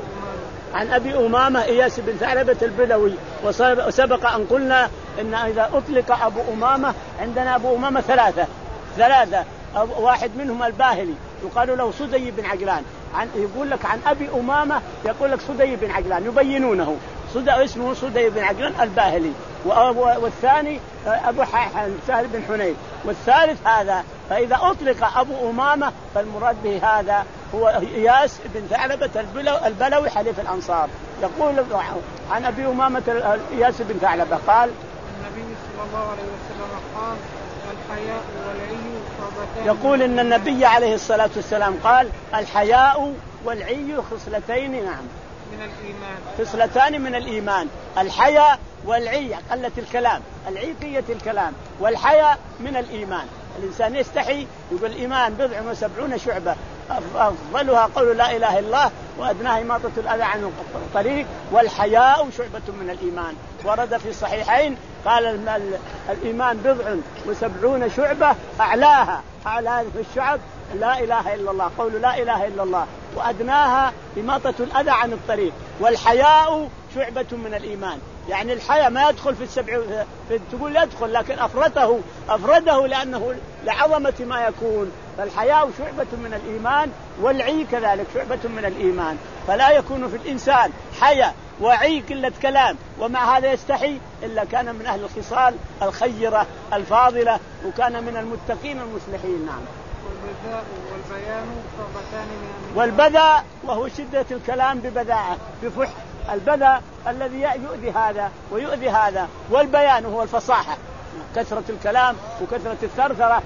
عن أبي أمامة إياس بن ثعلبة البلوي. وسبق أن قلنا إن إذا أطلق أبو أمامة عندنا أبو أمامة ثلاثة ثلاثة واحد منهم الباهلي يقال له صدي بن عجلان، عن يقول لك عن أبي أمامة يقول لك صدي بن عجلان، يبينونه صدى اسمه صدي بن عجلان الباهلي، والثاني أبو سهل بن حنين، والثالث هذا. فإذا أطلق أبو أمامة فالمراد به هذا هو إياس بن ثعلبة البلوي حليف الأنصار. يقول عن أبي أمامة إياس بن ثعلبة قال النبي صلى الله عليه وسلم قال الحياء والعي خصلتان. يقول إن النبي عليه الصلاة والسلام قال الحياء والعي خصلتين نعم من الإيمان، خصلتان من الإيمان. الحياء والعي قلة الكلام، العي قية الكلام، والحياء من الإيمان. الإنسان يستحي، يقول الإيمان بضع وسبعون شعبة أفضلها قول لا إله إلا الله وأدناها إماطة الأذى عن الطريق، والحياء شعبة من الإيمان. ورد في الصحيحين قال الإيمان بضع وسبعون شعبة أعلاها أعلى هذه الشعب لا إله إلا الله، قول لا إله إلا الله، وأدناها إماطة الأذى عن الطريق، والحياء شعبة من الإيمان. يعني الحياء ما يدخل في السبع في تقول يدخل، لكن أفرده أفرده لأنه لعظمة ما يكون. فالحياء شعبة من الإيمان، والعي كذلك شعبة من الإيمان. فلا يكون في الإنسان حياء وعي قلة كلام ومع هذا يستحي إلا كان من أهل الخصال الخيرة الفاضلة وكان من المتقين المصلحين. نعم. والبذاء والبيان صفتان من والبذاء وهو شدة الكلام ببذاءة بفح، البذاء الذي يؤذي هذا ويؤذي هذا، والبيان هو الفصاحة، كثرة الكلام وكثرة الثرثرة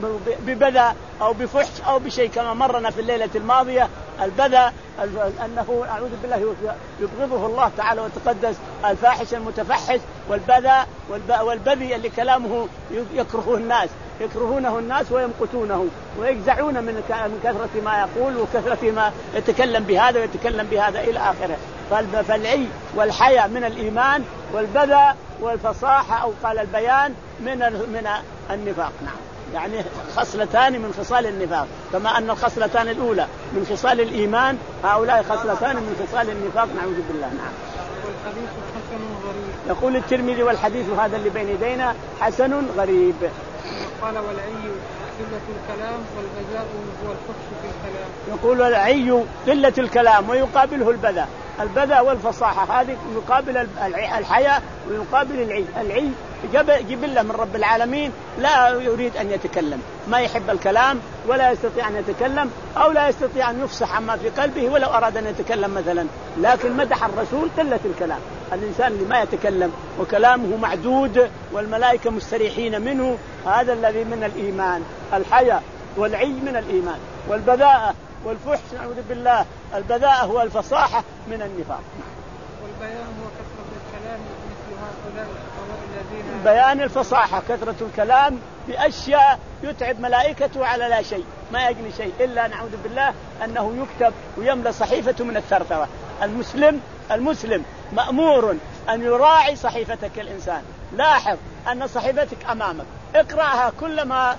ببذاء أو بفحش أو بشيء كما مرنا في الليلة الماضية. البذاء أنه أعوذ بالله يبغضه الله تعالى وتقدس، الفاحش المتفحش، والبذاء والبذي اللي كلامه يكرهه الناس يكرهونه الناس ويمقتونه ويجزعون من كثرة ما يقول وكثرة ما يتكلم بهذا ويتكلم بهذا إلى آخره. فالعي والحياء من الإيمان، والبذاء والفصاحة أو قال البيان من من النفاق. نعم، يعني خصلتان من خصال النفاق، كما أن الخصلتان الأولى من خصال الإيمان، هؤلاء خصلتان من خصال النفاق. نعوذ بالله. نعم. والحديث حسن غريب. يقول الترمذي والحديث هذا اللي بين يدينا حسن غريب. قال والعي قلة الكلام والبذاء هو الفحش في الكلام. يقول العي قلة الكلام ويقابله البذاء، البذاء والفصاحة هذه يقابل الحياء ويقابل العي. العي جبلة من رب العالمين لا يريد أن يتكلم، ما يحب الكلام ولا يستطيع أن يتكلم أو لا يستطيع أن يفصح عما في قلبه ولو أراد أن يتكلم مثلا. لكن مدح الرسول قلة الكلام، الإنسان اللي ما يتكلم وكلامه معدود والملائكة مستريحين منه، هذا الذي من الإيمان. الحياء والعي من الإيمان، والبذاءة والفحش نعوذ بالله، البذاءة والفصاحة من النفاق. والبيان هو كثرة الكلام مثل هؤلاء الذين بيان الفصاحة كثرة الكلام بأشياء يتعب ملائكته على لا شيء، ما يجني شيء إلا نعوذ بالله أنه يكتب ويملى صحيفته من الثرثرة. المسلم المسلم مأمور أن يراعي صحيفتك الإنسان. لاحظ أن صحيفتك أمامك، اقرأها كلما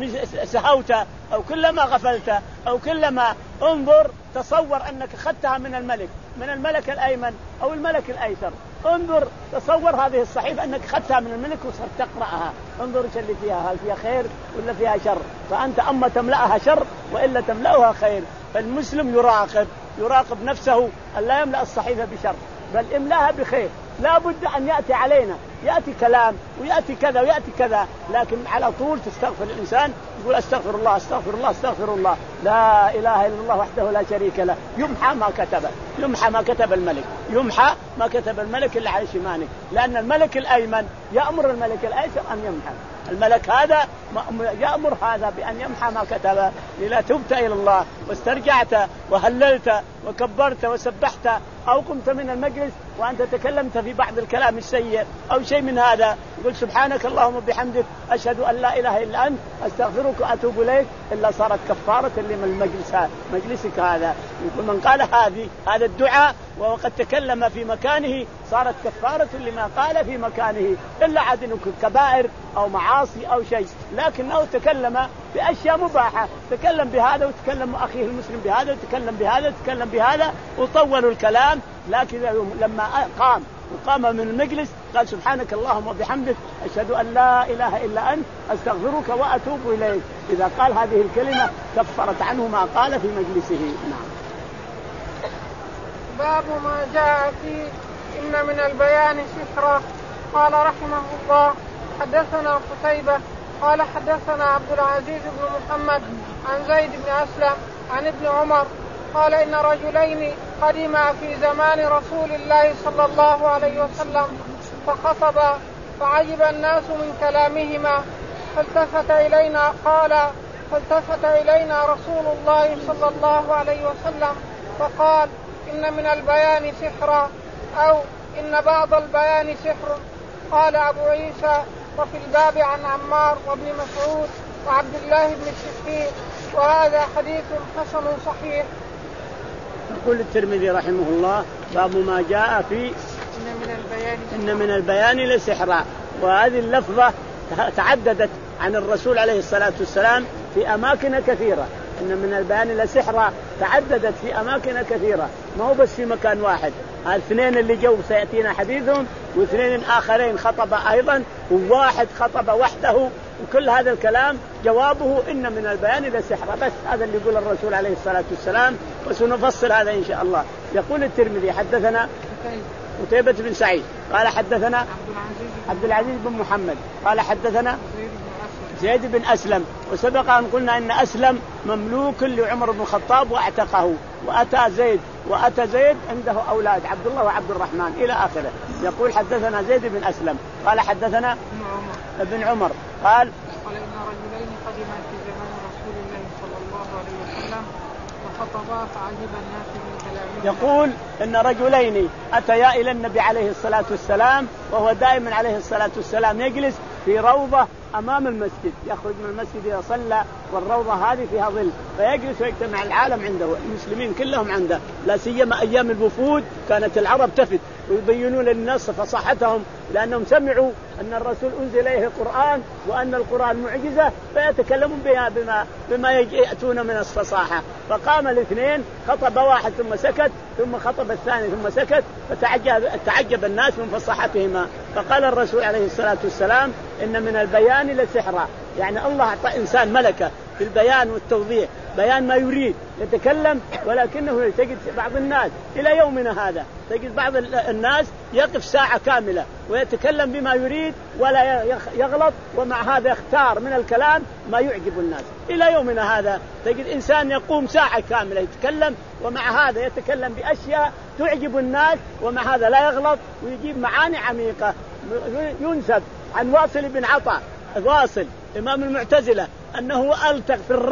سهوت أو كلما غفلت أو كلما انظر، تصور أنك أخذتها من الملك، من الملك الأيمن أو الملك الأيسر. انظر تصور هذه الصحيفة أنك أخذتها من الملك وصرت تقرأها، انظر ايش اللي فيها، هل فيها خير ولا فيها شر؟ فأنت أما تملأها شر وإلا تملأها خير. فالمسلم يراقب يراقب نفسه أن لا يملأ الصحيفة بشر، بل املأها بخير. لا بد أن يأتي علينا، يأتي كلام ويأتي كذا ويأتي كذا، لكن على طول تستغفر الإنسان، يقول استغفر الله استغفر الله استغفر الله، لا إله إلا الله وحده لا شريك له. يمحى ما كتب يمحى ما كتب الملك يمحى ما كتب الملك اللي على شمالك، لأن الملك الأيمن يأمر الملك الأيسر أن يمحى. الملك هذا يأمر هذا بأن يمحى ما كتب. إذا تبت إلى الله واسترجعت وهللت وكبرت وسبحت أو قمت من المجلس وأنت تكلمت في بعض الكلام السيء أو شيء من هذا، يقول سبحانك اللهم وبحمدك أشهد أن لا إله إلا أنت أستغفرك وأتوب إليك، إلا صارت كفارة لمن المجلس مجلسك هذا. يقول من قال هذه هذا الدعاء وقد تكلم في مكانه صارت كفارة لما قال في مكانه، إلا عاد إنه كبائر أو معاصي أو شيء، لكنه تكلم بأشياء مباحة، تكلم بهذا وتكلم أخيه المسلم بهذا وتكلم بهذا وتكلم بهذا وطولوا الكلام. لكن لما قام وقام من المجلس قال سبحانك اللهم وبحمدك أشهد أن لا إله إلا أنت أستغفرك وأتوب إليك. إذا قال هذه الكلمة كفرت عنه ما قال في مجلسه. نعم. باب ما جاء في إن من البيان سحرا. قال رحمه الله حدثنا قتيبة قال حدثنا عبد العزيز بن محمد عن زيد بن أسلم عن ابن عمر قال إن رجلين قدما في زمان رسول الله صلى الله عليه وسلم فخطبا فعجب الناس من كلامهما فالتفت إلينا قال فالتفت إلينا رسول الله صلى الله عليه وسلم فقال إن من البيان سحرا أو إن بعض البيان سحر. قال أبو عيسى وفي الباب عن عمار وابن مسعود وعبد الله بن الشخير وهذا حديث حسن صحيح. يقول الترمذي رحمه الله باب ما جاء في إن من البيان إن من البيان لسحرا. وهذه اللفظة تعددت عن الرسول عليه الصلاة والسلام في أماكن كثيرة. إن من البيان لسحرا تعددت في أماكن كثيرة، ما هو بس في مكان واحد. الاثنين اللي جو سيأتينا حديثهم، واثنين آخرين خطب أيضا، وواحد خطب وحده، وكل هذا الكلام جوابه إن من البيان لسحرا. بس هذا اللي يقول الرسول عليه الصلاة والسلام، وسنفصل هذا إن شاء الله. يقول الترمذي حدثنا قتيبة بن سعيد قال حدثنا عبد العزيز بن محمد قال حدثنا زيد بن أسلم. وسبق أن قلنا إن أسلم مملوك لعمر بن الخطاب واعتقه، وأتى زيد وأتى زيد عنده أولاد عبد الله وعبد الرحمن إلى آخره. يقول حدثنا زيد بن أسلم قال حدثنا ابن عمر قال قال إن رجلين قدما في زمان رسول الله صلى الله عليه وسلم فخطبا فعجب الناس من كلامه. يقول إن رجلين أتيا إلى النبي عليه الصلاة والسلام وهو دائما عليه الصلاة والسلام يجلس في روضة أمام المسجد، يخرج من المسجد إذا صلى والروضة هذه فيها ظل، فيجلس ويجتمع العالم عنده، المسلمين كلهم عنده، لا سيما أيام الوفود كانت العرب تفد ويبينون للناس فصاحتهم، لأنهم سمعوا أن الرسول أنزل إليه القرآن وأن القرآن معجزة، فيتكلمون بها بما, بما يأتون من الفصاحة. فقام الاثنين، خطب واحد ثم سكت، ثم خطب الثاني ثم سكت، فتعجب تعجب الناس من فصاحتهما. فقال الرسول عليه الصلاة والسلام إن من البيان لسحرا، يعني الله أعطى إنسان ملكة في البيان والتوضيح، بيان ما يريد يتكلم، ولكنه تجد بعض الناس إلى يومنا هذا تجد بعض الناس يقف ساعة كاملة ويتكلم بما يريد ولا يغلط، ومع هذا يختار من الكلام ما يعجب الناس. إلى يومنا هذا تجد إنسان يقوم ساعة كاملة يتكلم، ومع هذا يتكلم بأشياء تعجب الناس، ومع هذا لا يغلط ويجيب معاني عميقة. ينسب عن واصل بن عطاء، واصل إمام المعتزلة، أنه ألتق في الراء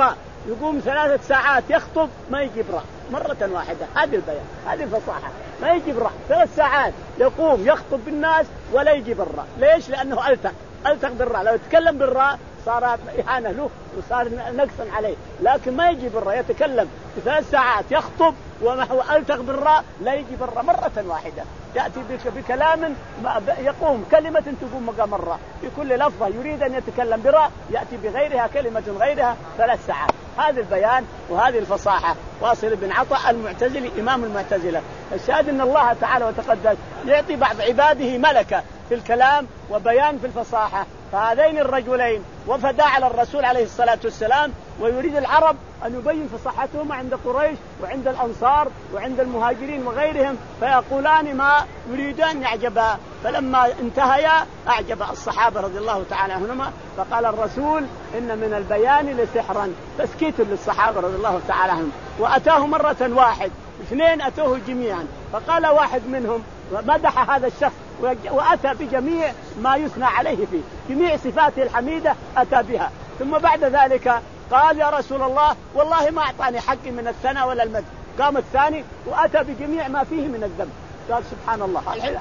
يقوم ثلاثة ساعات يخطب ما يجيب رأي مرة واحدة. هذه البيان، هذه الفصاحة، ما يجيب رأي. ثلاث ساعات يقوم يخطب بالناس ولا يجيب الرأي. ليش؟ لأنه ألتق ألتق بالرأي. لو يتكلم بالرأي صار إهانة له وصار نقصا عليه، لكن ما يجيب الرأي. يتكلم في ثلاث ساعات يخطب وما هو ألتق بالرأي لا يجيب الرأي مرة واحدة. يأتي بكلام يقوم كلمة تقوم مقام الرأي. في كل لفظة يريد أن يتكلم برأي يأتي بغيرها كلمة غيرها ثلاث ساعات. هذا البيان وهذه الفصاحة. واصل بن عطاء المعتزلي إمام المعتزلة. الشاهد أن الله تعالى وتقدس يعطي بعض عباده ملكة في الكلام وبيان في الفصاحة. فهذين الرجلين وفدا على الرسول عليه الصلاة والسلام، ويريد العرب أن يبين فصاحتهم عند قريش وعند الأنصار وعند المهاجرين وغيرهم، فيقولان ما يريدان يعجبا. فلما انتهيا أعجب الصحابة رضي الله تعالى عنهم، فقال الرسول إن من البيان لسحرا. تسكيت للصحابة رضي الله تعالى عنهم. وأتاه مرة واحد، اثنين أتوه جميعا. فقال واحد منهم مدح هذا الشخص وأتى بجميع ما يثنى عليه فيه، جميع صفاته الحميدة أتى بها. ثم بعد ذلك قال يا رسول الله والله ما أعطاني حقي من الثناء ولا المدح. قام الثاني وأتى بجميع ما فيه من الذنب. قال سبحان الله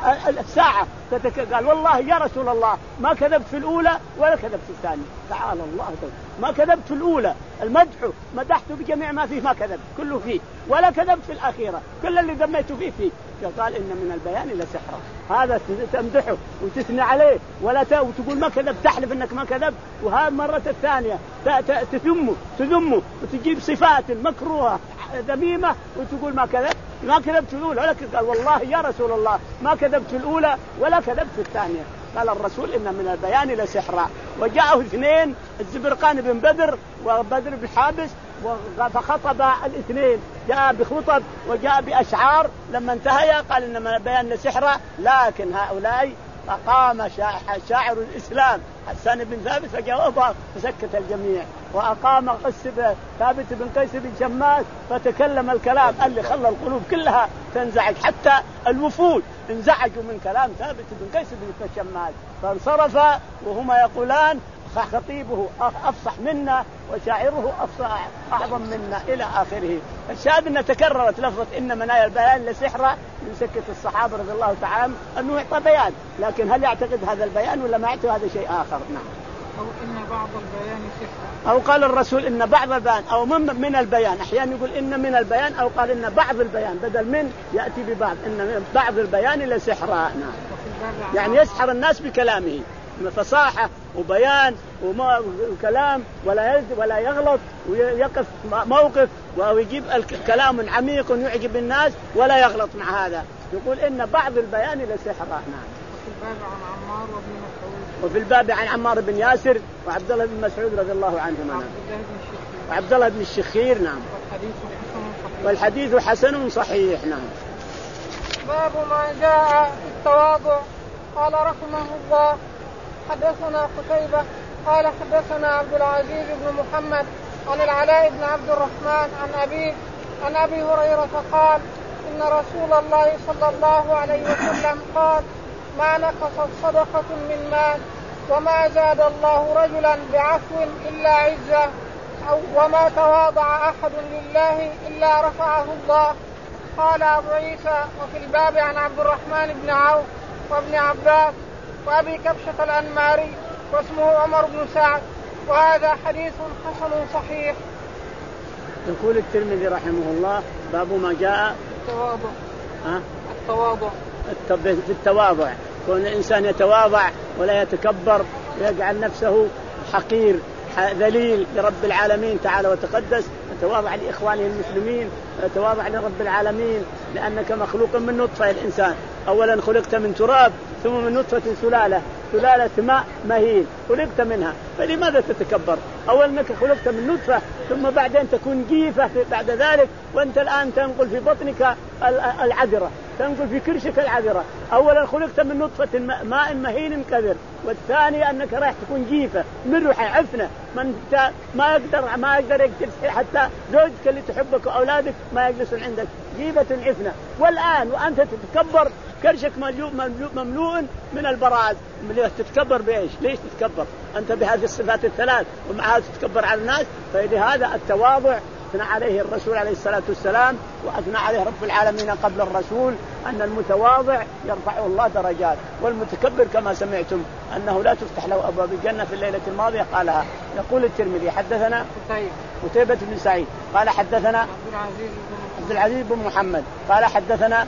الساعة قال والله يا رسول الله ما كذبت في الأولى ولا كذبت في الثانية. تعالى الله تعالى. ما كذبت في الأولى المدح مدحته بجميع ما فيه ما كذبت كله فيه، ولا كذبت في الأخيرة كل اللي ذميته فيه فيه. قال إن من البيان لسحرا. هذا تمدحه وتثني عليه ولا وتقول ما كذب، تحلف إنك ما كذب، وهذه مرة الثانية تذمه تذمه وتجيب صفات مكروهة ذميمة وتقول ما كذب ما كذبت في الأولى. ولكن قال والله يا رسول الله ما كذبت في الأولى ولا كذبت في الثانية. قال الرسول إن من البيان لسحرا. وجاءه اثنين، الزبرقان بن بدر وبدر بن حابس، فخطب الاثنين، جاء بخطب وجاء بأشعار. لما انتهيا قال إن من البيان لسحرا. لكن هؤلاء فقام شاعر الإسلام حسان بن ثابت فجاوبه فسكت الجميع، وأقام قس ثابت بن قيس بن شماس فتكلم الكلام اللي خلى القلوب كلها تنزعج، حتى الوفود انزعجوا من كلام ثابت بن قيس بن شماس. فانصرف وهما يقولان خطيبه أفصح منا وشاعره أفصح أعظم منا إلى آخره. الشاهد أن تكررت لفظة إن منايا البيان لسحرة من سكة الصحابة رضي الله تعالى أنه يعطى بيان، لكن هل يعتقد هذا البيان ولا ما يعتقد هذا شيء آخر؟ نعم. أو إن بعض البيان سحرة، أو قال الرسول إن بعض البيان أو من, من البيان. أحيانا يقول إن من البيان، أو قال إن بعض البيان بدل من يأتي ببعض، إن بعض البيان لسحرة. نعم. يعني يسحر الناس بكلامه، فصاحة وبيان وكلام ولا ولا يغلط ويقف موقف ويجيب الكلام عميق ويعجب الناس ولا يغلط مع هذا. يقول إن بعض البيان لسحرة. نعم. وفي الباب عن عمار بن ياسر وعبد الله بن مسعود رضي الله عنهما وعبد الله بن الشخير. نعم. والحديث حسن صحيح. نعم. باب ما جاء في التواضع. قال رحمه الله حدثنا قتيبة قال حدثنا عبد العزيز بن محمد عن العلاء بن عبد الرحمن عن أبيه عن أبي هريرة قال إن رسول الله صلى الله عليه وسلم قال ما نقصت صدقة من مال وما زاد الله رجلا بعفو إلا عزة وما تواضع أحد لله إلا رفعه الله. قال أبو عيسى وفي الباب عن عبد الرحمن بن عوف وابن عباس وأبي كبشة الأنماري واسمه عمر بن سعد وهذا حديث حسن صحيح. يقول الترمذي رحمه الله باب ما جاء التواضع. ها؟ التواضع في التواضع، كون الإنسان يتواضع ولا يتكبر ويجعل نفسه حقير ذليل لرب العالمين تعالى وتقدس، يتواضع لإخوانه المسلمين، يتواضع لرب العالمين، لأنك مخلوق من نطفة. الإنسان أولا خلقت من تراب ثم من نطفة سلالة سلالة ماء مهين خلقت منها، فلماذا تتكبر؟ أولا أنك خلقت من نطفة ثم بعدين تكون جيفة بعد ذلك، وأنت الآن تنقل في بطنك العذرة تنقل في كرشك العذرة. أولا خلقت من نطفة ماء مهين كبر، والثاني أنك راح تكون جيفة من روح عفنة، من ما يقدر ما يقدر يجلس، حتى زوجك اللي تحبك وأولادك ما يجلسون عندك، جيفة عفنة. والآن وأنت تتكبر كرشك مملوء مملوء من البراز، تتكبر بإيش؟ ليش تتكبر أنت بهذه الصفات الثلاث ومع هذا تتكبر على الناس؟ فلهذا التواضع أثنى عليه الرسول عليه الصلاة والسلام، وأثنى عليه رب العالمين قبل الرسول، أن المتواضع يرفعه الله درجات، والمتكبر كما سمعتم أنه لا تفتح له أبواب الجنة. في الليلة الماضية قالها. يقول الترمذي حدثنا قتيبة بن سعيد قال حدثنا عبد العزيز بن محمد قال حدثنا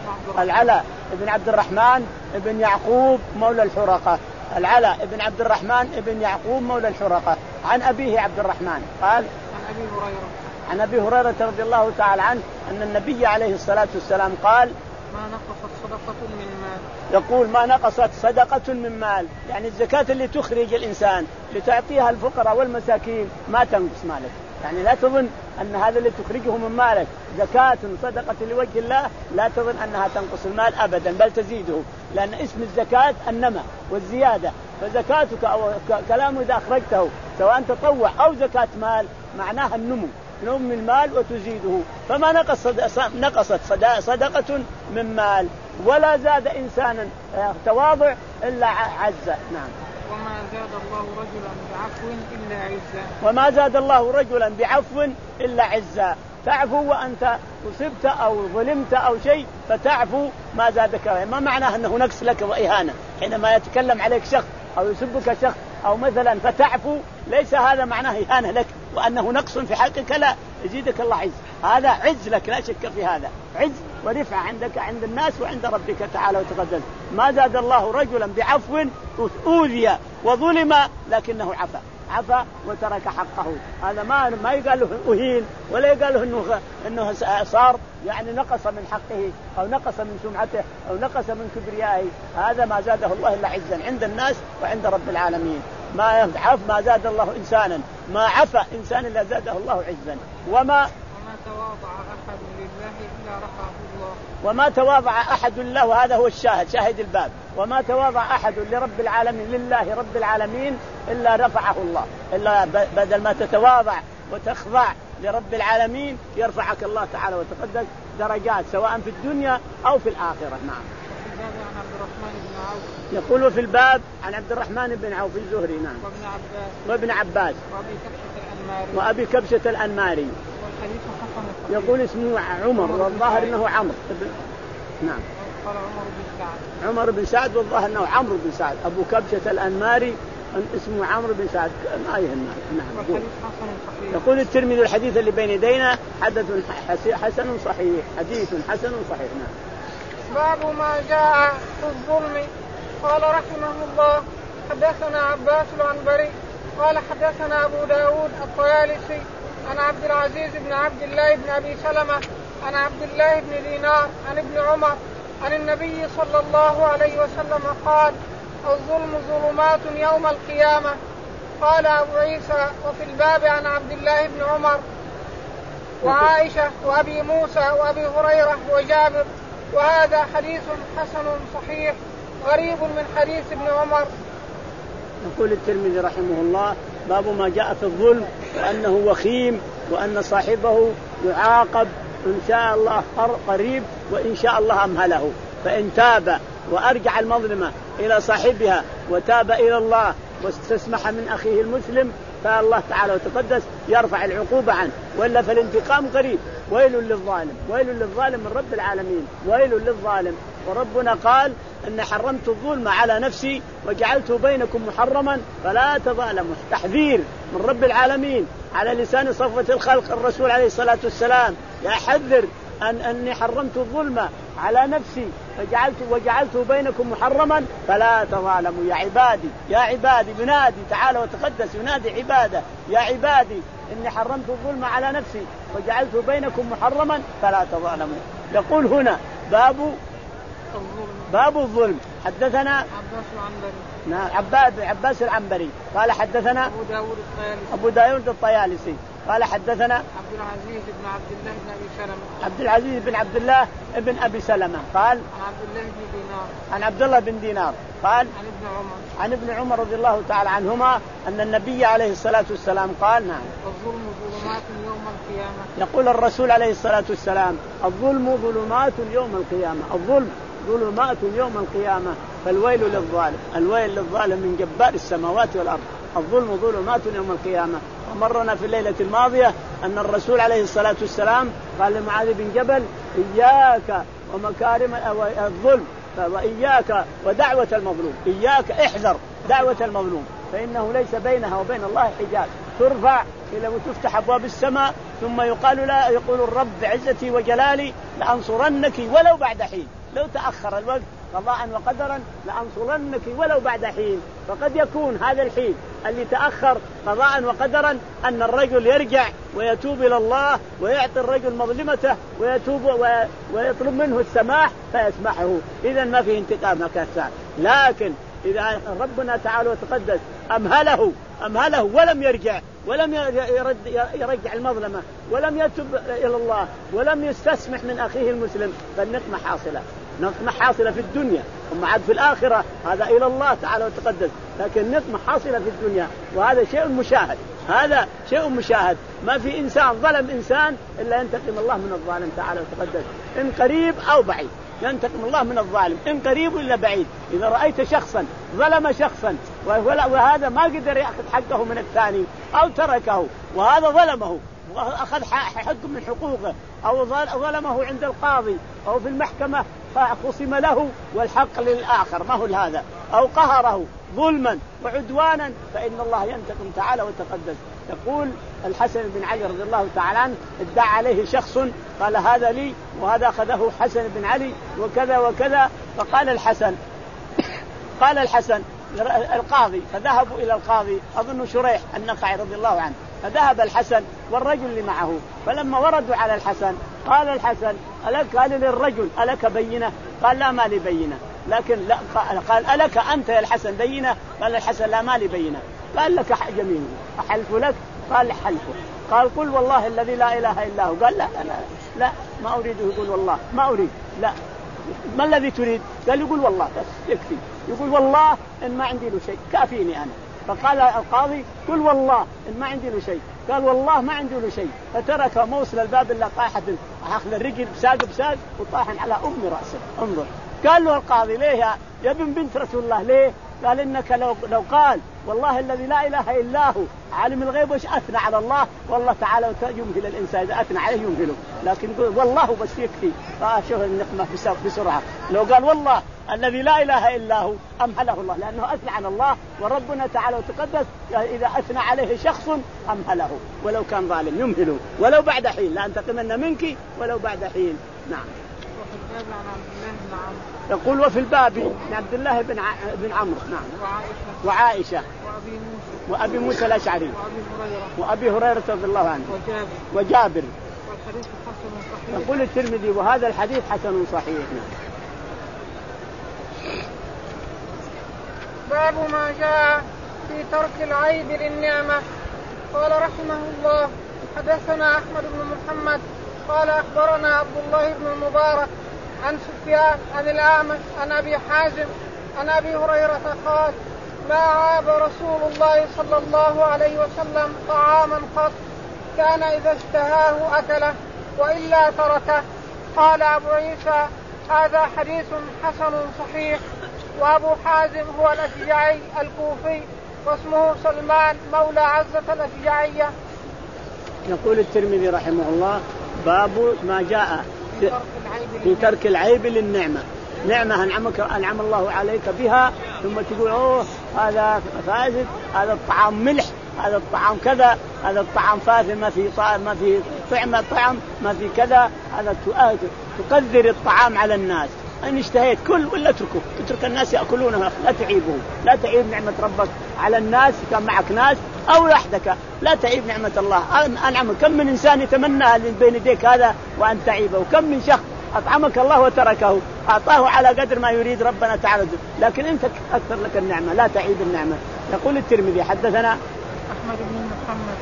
العلاء بن عبد الرحمن بن يعقوب مولى الحرقة، العلاء بن عبد الرحمن بن يعقوب مولى الحرقة، عن أبيه عبد الرحمن قال عن أبي هريرة عن أبي هريرة رضي الله تعالى عنه أن النبي عليه الصلاة والسلام قال ما نقصت صدقة من مال. يقول ما نقصت صدقة من مال، يعني الزكاة اللي تخرج الإنسان لتعطيها الفقراء والمساكين ما تنقص مالك. يعني لا تظن أن هذا اللي تخرجه من مالك زكاة صدقة لوجه الله لا تظن أنها تنقص المال أبدا، بل تزيده، لأن اسم الزكاة النمى والزيادة. فزكاتك أو كلامه إذا أخرجته سواء تطوع أو زكاة مال معناها النمو، نمو المال وتزيده. فما نقص نقصت صدقة من مال ولا زاد إنسانا تواضع إلا عز. نعم. وما زاد الله رجلا بعفو إلا عزا. وما زاد الله رجلا بعفو إلا عزا. تعفو وأنت أصبت أو ظلمت أو شيء فتعفو ما زادك، ما معناه أنه نقص لك وإهانة. حينما يتكلم عليك شخص أو يسبك شخص أو مثلا فتعفو ليس هذا معناه إهانة لك وأنه نقص في حقك، لا، يزيدك الله عز. هذا عز لك لا شك في هذا، عز ورفعة عندك عند الناس وعند ربك تعالى وتقدس. ما زاد الله رجلا بعفو أوذي وظلم لكنه عفا عفا وترك حقه. هذا ما ما يقال له أهين ولا يقال له إنه إنه صار يعني نقص من حقه أو نقص من سمعته أو نقص من كبريائه. هذا ما زاده الله إلا عزا عند الناس وعند رب العالمين. ما عف ما زاد الله إنسانا، ما عفا إنسان إلا زاده الله عزا. وما وما تواضع أحد لله إلا رفعه الله. وما تواضع أحد لله، وهذا هو الشاهد شاهد الباب. وما تواضع أحد لرب العالمين لله رب العالمين إلا رفعه الله. إلا بدل ما تتواضع وتخضع لرب العالمين يرفعك الله تعالى وتقدس درجات سواء في الدنيا أو في الآخرة. نعم. عن عبد الرحمن بن عوف. يقول في الباب عن عبد الرحمن بن عوف الزهري. نعم. وابن عباس. وابن عباس. وأبي كبشة الأنماري. وأبي كبشة الأنماري. والحديث حسن. يقول اسمه عمر والظاهر أنه عمرو. نعم. قال عمر بن سعد. عمر بن سعد والظاهر أنه عمرو بن سعد. أبو كبشة الأنماري اسمه عمرو بن سعد. ما يهمنا. نعم. والحديث حسن صحيح. يقول الترمذي الحديث اللي بين يدينا حدث حسن صحيح، حديث حسن صحيح. نعم. باب ما جاء في الظلم. قال رحمه الله حدثنا عباس العنبري قال حدثنا أبو داود الطيالسي عن عبد العزيز بن عبد الله بن أبي سلمة عن عبد الله بن دينار عن ابن عمر عن النبي صلى الله عليه وسلم قال الظلم ظلمات يوم القيامة. قال أبو عيسى وفي الباب عن عبد الله بن عمر وعائشة وأبي موسى وأبي هريرة وجابر، وهذا حديث حسن صحيح غريب من حديث ابن عمر. يقول الترمذي رحمه الله باب ما جاء في الظلم وأنه وخيم وأن صاحبه يعاقب إن شاء الله قريب وإن شاء الله أمهله. فإن تاب وأرجع المظلمة إلى صاحبها وتاب إلى الله واستسمح من أخيه المسلم فالله تعالى وتقدس يرفع العقوبة عنه، وإلا فالانتقام قريب. ويل للظالم، ويل للظالم من رب العالمين، ويل للظالم. وربنا قال إن حرمت الظلم على نفسي وجعلته بينكم محرما فلا تظالموا. تحذير من رب العالمين على لسان صفوة الخلق الرسول عليه الصلاة والسلام يحذر أن أني حرمت الظلم على نفسي وجعلته وجعلته بينكم محرما فلا تظالموا. يا عبادي يا عبادي ينادي تعالى وتقدس، ينادي عباده يا عبادي إني حرمت الظلم على نفسي وجعلته بينكم محرما فلا تظالموا. يقول هنا باب باب الظلم. حدثنا عباس العنبري. نعم عباس عباس العنبري قال حدثنا أبو داود الطيالسي. أبو داود الطيالسي قال حدثنا عبد العزيز بن عبد الله بن ابي سلمة عبد العزيز بن عبد الله بن ابي سلمة قال عن عبد الله بن دينار عن عبد الله بن دينار قال عن ابن عمر عن ابن عمر رضي الله تعالى عنهما أن النبي عليه الصلاة والسلام قال نعم الظلم ظلمات يوم القيامة. يقول الرسول عليه الصلاة والسلام الظلم ظلمات يوم القيامة، الظلم ظلمات يوم القيامة، فالويل للظالم، الويل للظالم من جبار السماوات والأرض، الظلم ظلمات يوم القيامة. ومرنا في الليلة الماضية أن الرسول عليه الصلاة والسلام قال لمعاذ بن جبل إياك ومكارم الظلم وإياك ودعوة المظلوم، إياك احذر دعوة المظلوم فإنه ليس بينها وبين الله حجاب، ترفع إلى وتفتح أبواب السماء ثم يقال لا يقول الرب بعزتي وجلالي لأنصرنك ولو بعد حين، لو تأخر الوقت قضاء وقدرا لأنصرنك ولو بعد حين. فقد يكون هذا الحين اللي تأخر قضاء وقدرا أن الرجل يرجع ويتوب إلى الله ويعطي الرجل مظلمته ويتوب ويطلب منه السماح فيسمحه، إذن ما في انتقام هكذا. لكن إذا ربنا تعالى وتقدس أمهله أمهله ولم يرجع ولم يرد يرجع المظلمة ولم يتوب إلى الله ولم يستسمح من أخيه المسلم فالنقمة حاصلة، نقمة حاصلة في الدنيا ثم عاد في الآخرة، هذا إلى الله تعالى وتقدس، لكن نقمة حاصلة في الدنيا وهذا شيء مشاهد، هذا شيء مشاهد. ما في إنسان ظلم إنسان إلا ينتقم الله من الظالم تعالى وتقدس، إن قريب أو بعيد ينتقم الله من الظالم، إن قريب إلا بعيد. إذا رأيت شخصا ظلم شخصا وهذا ما قدر يأخذ حقه من الثاني أو تركه وهذا ظلمه وأخذ حق من حقوقه أو ظلمه عند القاضي أو في المحكمة فخصم له والحق للآخر ما هو هذا، أو قهره ظلما وعدوانا فإن الله ينتقم تعالى وتقدس. يقول الحسن بن علي رضي الله تعالى عنه ادعى عليه شخص قال هذا لي وهذا أخذه حسن بن علي وكذا وكذا، فقال الحسن قال الحسن القاضي، فذهبوا إلى القاضي أظن شريح النخعي رضي الله عنه، فذهب الحسن والرجل اللي معه، فلما وردوا على الحسن قال الحسن ألك قال للرجل ألك بينة؟ قال لا ما لي بينة، لكن لا قال ألك أنت يا الحسن بينة؟ قال الحسن لا ما لي بينة. قال لك جميل أحلف لك؟ قال حلفه. قال قل والله الذي لا إله إلا هو. قال لا لا لا, لا ما أريده يقول والله ما أريد. لا ما الذي تريد؟ قال يقول والله بس يكفي، يقول والله إن ما عندي له شيء كافيني أنا. فقال القاضي قل والله إن ما عندي له شيء. قال والله ما عندي له شيء، فترك موصل الباب إلا طاحت أخذ الرجل بساق بساق وطاحن على أم رأسه. انظر. قال له القاضي ليه يا ابن بنت رسول الله ليه؟ قال إنك لو, لو قال والله الذي لا إله إلا هو عالم الغيب وش أثنى على الله والله تعالى يمهل الإنسان إذا أثنى عليه يمهله، لكن والله بس يكفي. فشوف النقمة بسرعة. لو قال والله الذي لا إله إلا هو أمهله الله لأنه أثنى على الله، وربنا تعالى وتقدس إذا أثنى عليه شخص أمهله ولو كان ظالم يمهله ولو بعد حين، لا أنتقمن منك ولو بعد حين. نعم. يقول وفي الباب عن عبد الله بن ع... بن عمرو نعم وعائشة, وعائشة وأبي موسى وأبي موسى الأشعري وأبي هريرة وأبي هريرة رضي الله عنه وجابر وجابر والحديث حسن صحيح. يقول الترمذي وهذا الحديث حسن صحيح. باب ما جاء في ترك العيب للنعمة. قال رحمه الله حدثنا أحمد بن محمد قال أخبرنا عبد الله بن المبارك عن سفيان عن الأعمش عن أبي حازم عن أبي هريرة قال ما عاب رسول الله صلى الله عليه وسلم طعاما قط كان إذا اشتهاه أكله وإلا تركه. قال أبو عيسى هذا حديث حسن صحيح. وأبو حازم هو الأشجعي الكوفي واسمه سلمان مولى عزة الأشجعية. يقول الترمذي رحمه الله باب ما جاء في ترك العيب للنعمة. نعمة أنعمك أنعم الله عليك بها ثم تقول أوه هذا فاسد، هذا الطعام ملح، هذا الطعام كذا، هذا الطعام فاسد ما في طعم ما في طعم طعم ما في كذا، هذا تقدر الطعام على الناس. أن اشتهيت كل ولا اتركه، اترك الناس يأكلونه لا تعيبه، لا تعيب نعمة ربك على الناس كان معك ناس أو وحدك، لا تعيب نعمة الله أنعم. كم من إنسان يتمنى اللي بين يديك هذا وأن تعيبه، وكم من شخص أطعمك الله وتركه أعطاه على قدر ما يريد ربنا تعالى، لكن أنت أكثر لك النعمة لا تعيب النعمة. يقول الترمذي حدثنا أحمد بن محمد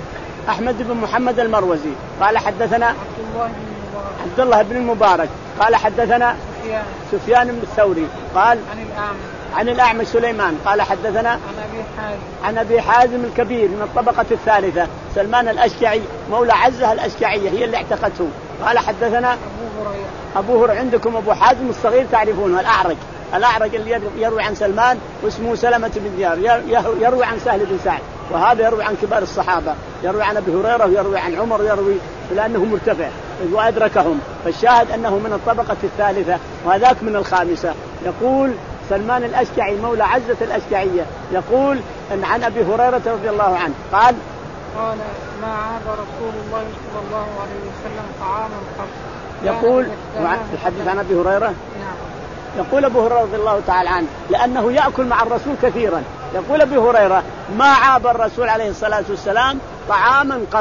أحمد بن محمد المروزي قال حدثنا عبد الله بن المبارك عبد الله بن المبارك قال حدثنا سفيان سفيان بن الثوري قال عن الأعمش عن الأعمش سليمان قال حدثنا عن أبي حازم عن أبي حازم الكبير من الطبقة الثالثة سلمان الأشجعي مولى عزة الأشجعية هي اللي اعتقته. قال حدثنا أبو هريرة أبو هريرة. عندكم أبو حازم الصغير تعرفونه الأعرج الأعرج اللي يروي عن سلمان واسمه سلمة بن ديار يروي عن سهل بن سعد وهذا يروي عن كبار الصحابة يروي عن أبي هريرة ويروي عن عمر يروي لأنه مرتفع وأدركهم. فالشاهد أنه من الطبقة الثالثة وهذاك من الخامسة. يقول سلمان الأشجعي مولى عزة الأشجعية يقول أن عن أبي هريرة رضي الله عنه قال قال ما عاب رسول الله صلى الله عليه وسلم طعاما قط. يقول الحديث عن أبي هريرة نعم. يقول أبو هريرة رضي الله تعالى عنه لأنه يأكل مع الرسول كثيرا. يقول أبي هريرة ما عاب الرسول عليه الصلاة والسلام طعاما قط.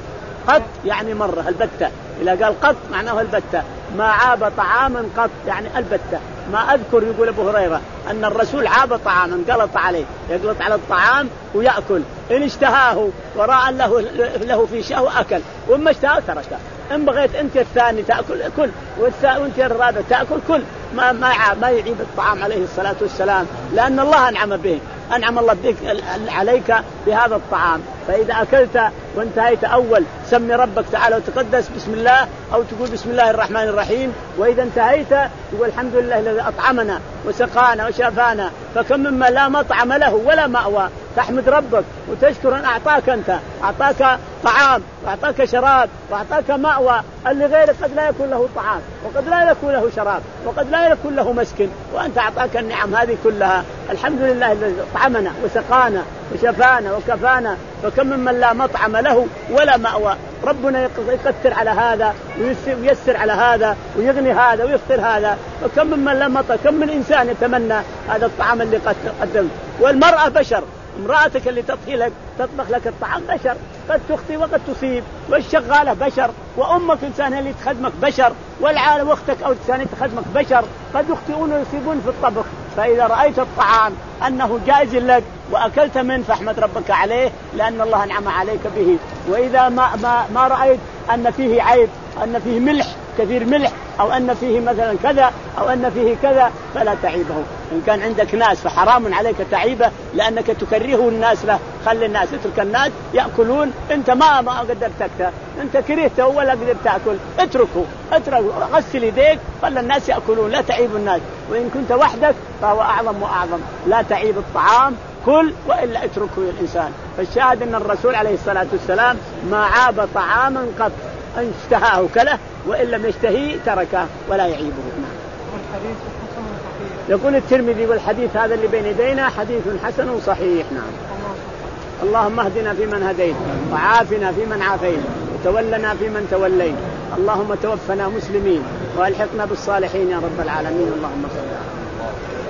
قط يعني مرة البتة. إذا قال قط معناه البتة. ما عاب طعاما قط يعني البتة. ما أذكر يقول أبو هريرة أن الرسول عاب طعاما قلط عليه يقلط على الطعام ويأكل إن اشتهاه وراء له, له في شهوة أكل وما اشتهاه تركه. إن بغيت أنت الثاني تأكل كل وأنت الرابع تأكل كل ما ما ما يعيب الطعام عليه الصلاة والسلام لأن الله أنعم به أنعم الله بك عليك بهذا الطعام. فإذا أكلت وانتهيت أول سمي ربك تعالى وتقدس بسم الله أو تقول بسم الله الرحمن الرحيم. وإذا انتهيت تقول الحمد لله الذي أطعمنا وسقانا وشافانا فكم مما لا مطعم له ولا مأوى تحمد ربك وتشكر أن أعطاك أنت أعطاك طعام وأعطاك شراب وأعطاك مأوى. اللي غيرك قد لا يكون له طعام وقد لا يكون له شراب وقد لا يكون له مسكن وأنت أعطاك النعم هذه كلها. الحمد لله الذي أطعمنا وسقانا وشفانا وكفانا فكم ممن لا مطعم له ولا مأوى. ربنا يقتر على هذا وييسر على هذا ويغني هذا ويفطر هذا. وكم ممن لا مطعم كم من إنسان يتمنى هذا الطعام اللي قدمت. والمرأة بشر امرأتك اللي تطهي لك تطبخ لك الطعام بشر قد تخطي وقد تصيب. والشغالة بشر وأمك إنسان اللي تخدمك بشر والعالم واختك أو إنسان تخدمك بشر قد يخطئون ويصيبون في الطبخ. فإذا رأيت الطعام أنه جائز لك وأكلت منه فاحمد ربك عليه لأن الله أنعم عليك به. وإذا ما, ما, ما رأيت أن فيه عيب أن فيه ملح كثير ملح أو أن فيه مثلا كذا أو أن فيه كذا فلا تعيبه. إن كان عندك ناس فحرام عليك تعيبه لأنك تكرهه الناس له. خلي الناس اترك الناس يأكلون أنت ما ما قدرت تكتر أنت كرهته ولا قدرت تأكل اتركه اترك غسل يديك خلي الناس يأكلون لا تعيب الناس. وإن كنت وحدك فهو أعظم وأعظم لا تعيب الطعام كل وإلا اتركه الإنسان. فالشاهد أن الرسول عليه الصلاة والسلام ما عاب طعاما قط أن اشتهاه كله وإن لم يشتهي تركه ولا يعيبه. والحديث حسن صحيح. يقول الترمذي والحديث هذا اللي بين يدينا حديث حسن صحيح. نعم. اللهم اهدنا فيمن هديت وعافنا فيمن عافيت وتولنا فيمن توليت. اللهم توفنا مسلمين والحقنا بالصالحين يا رب العالمين. اللهم صل على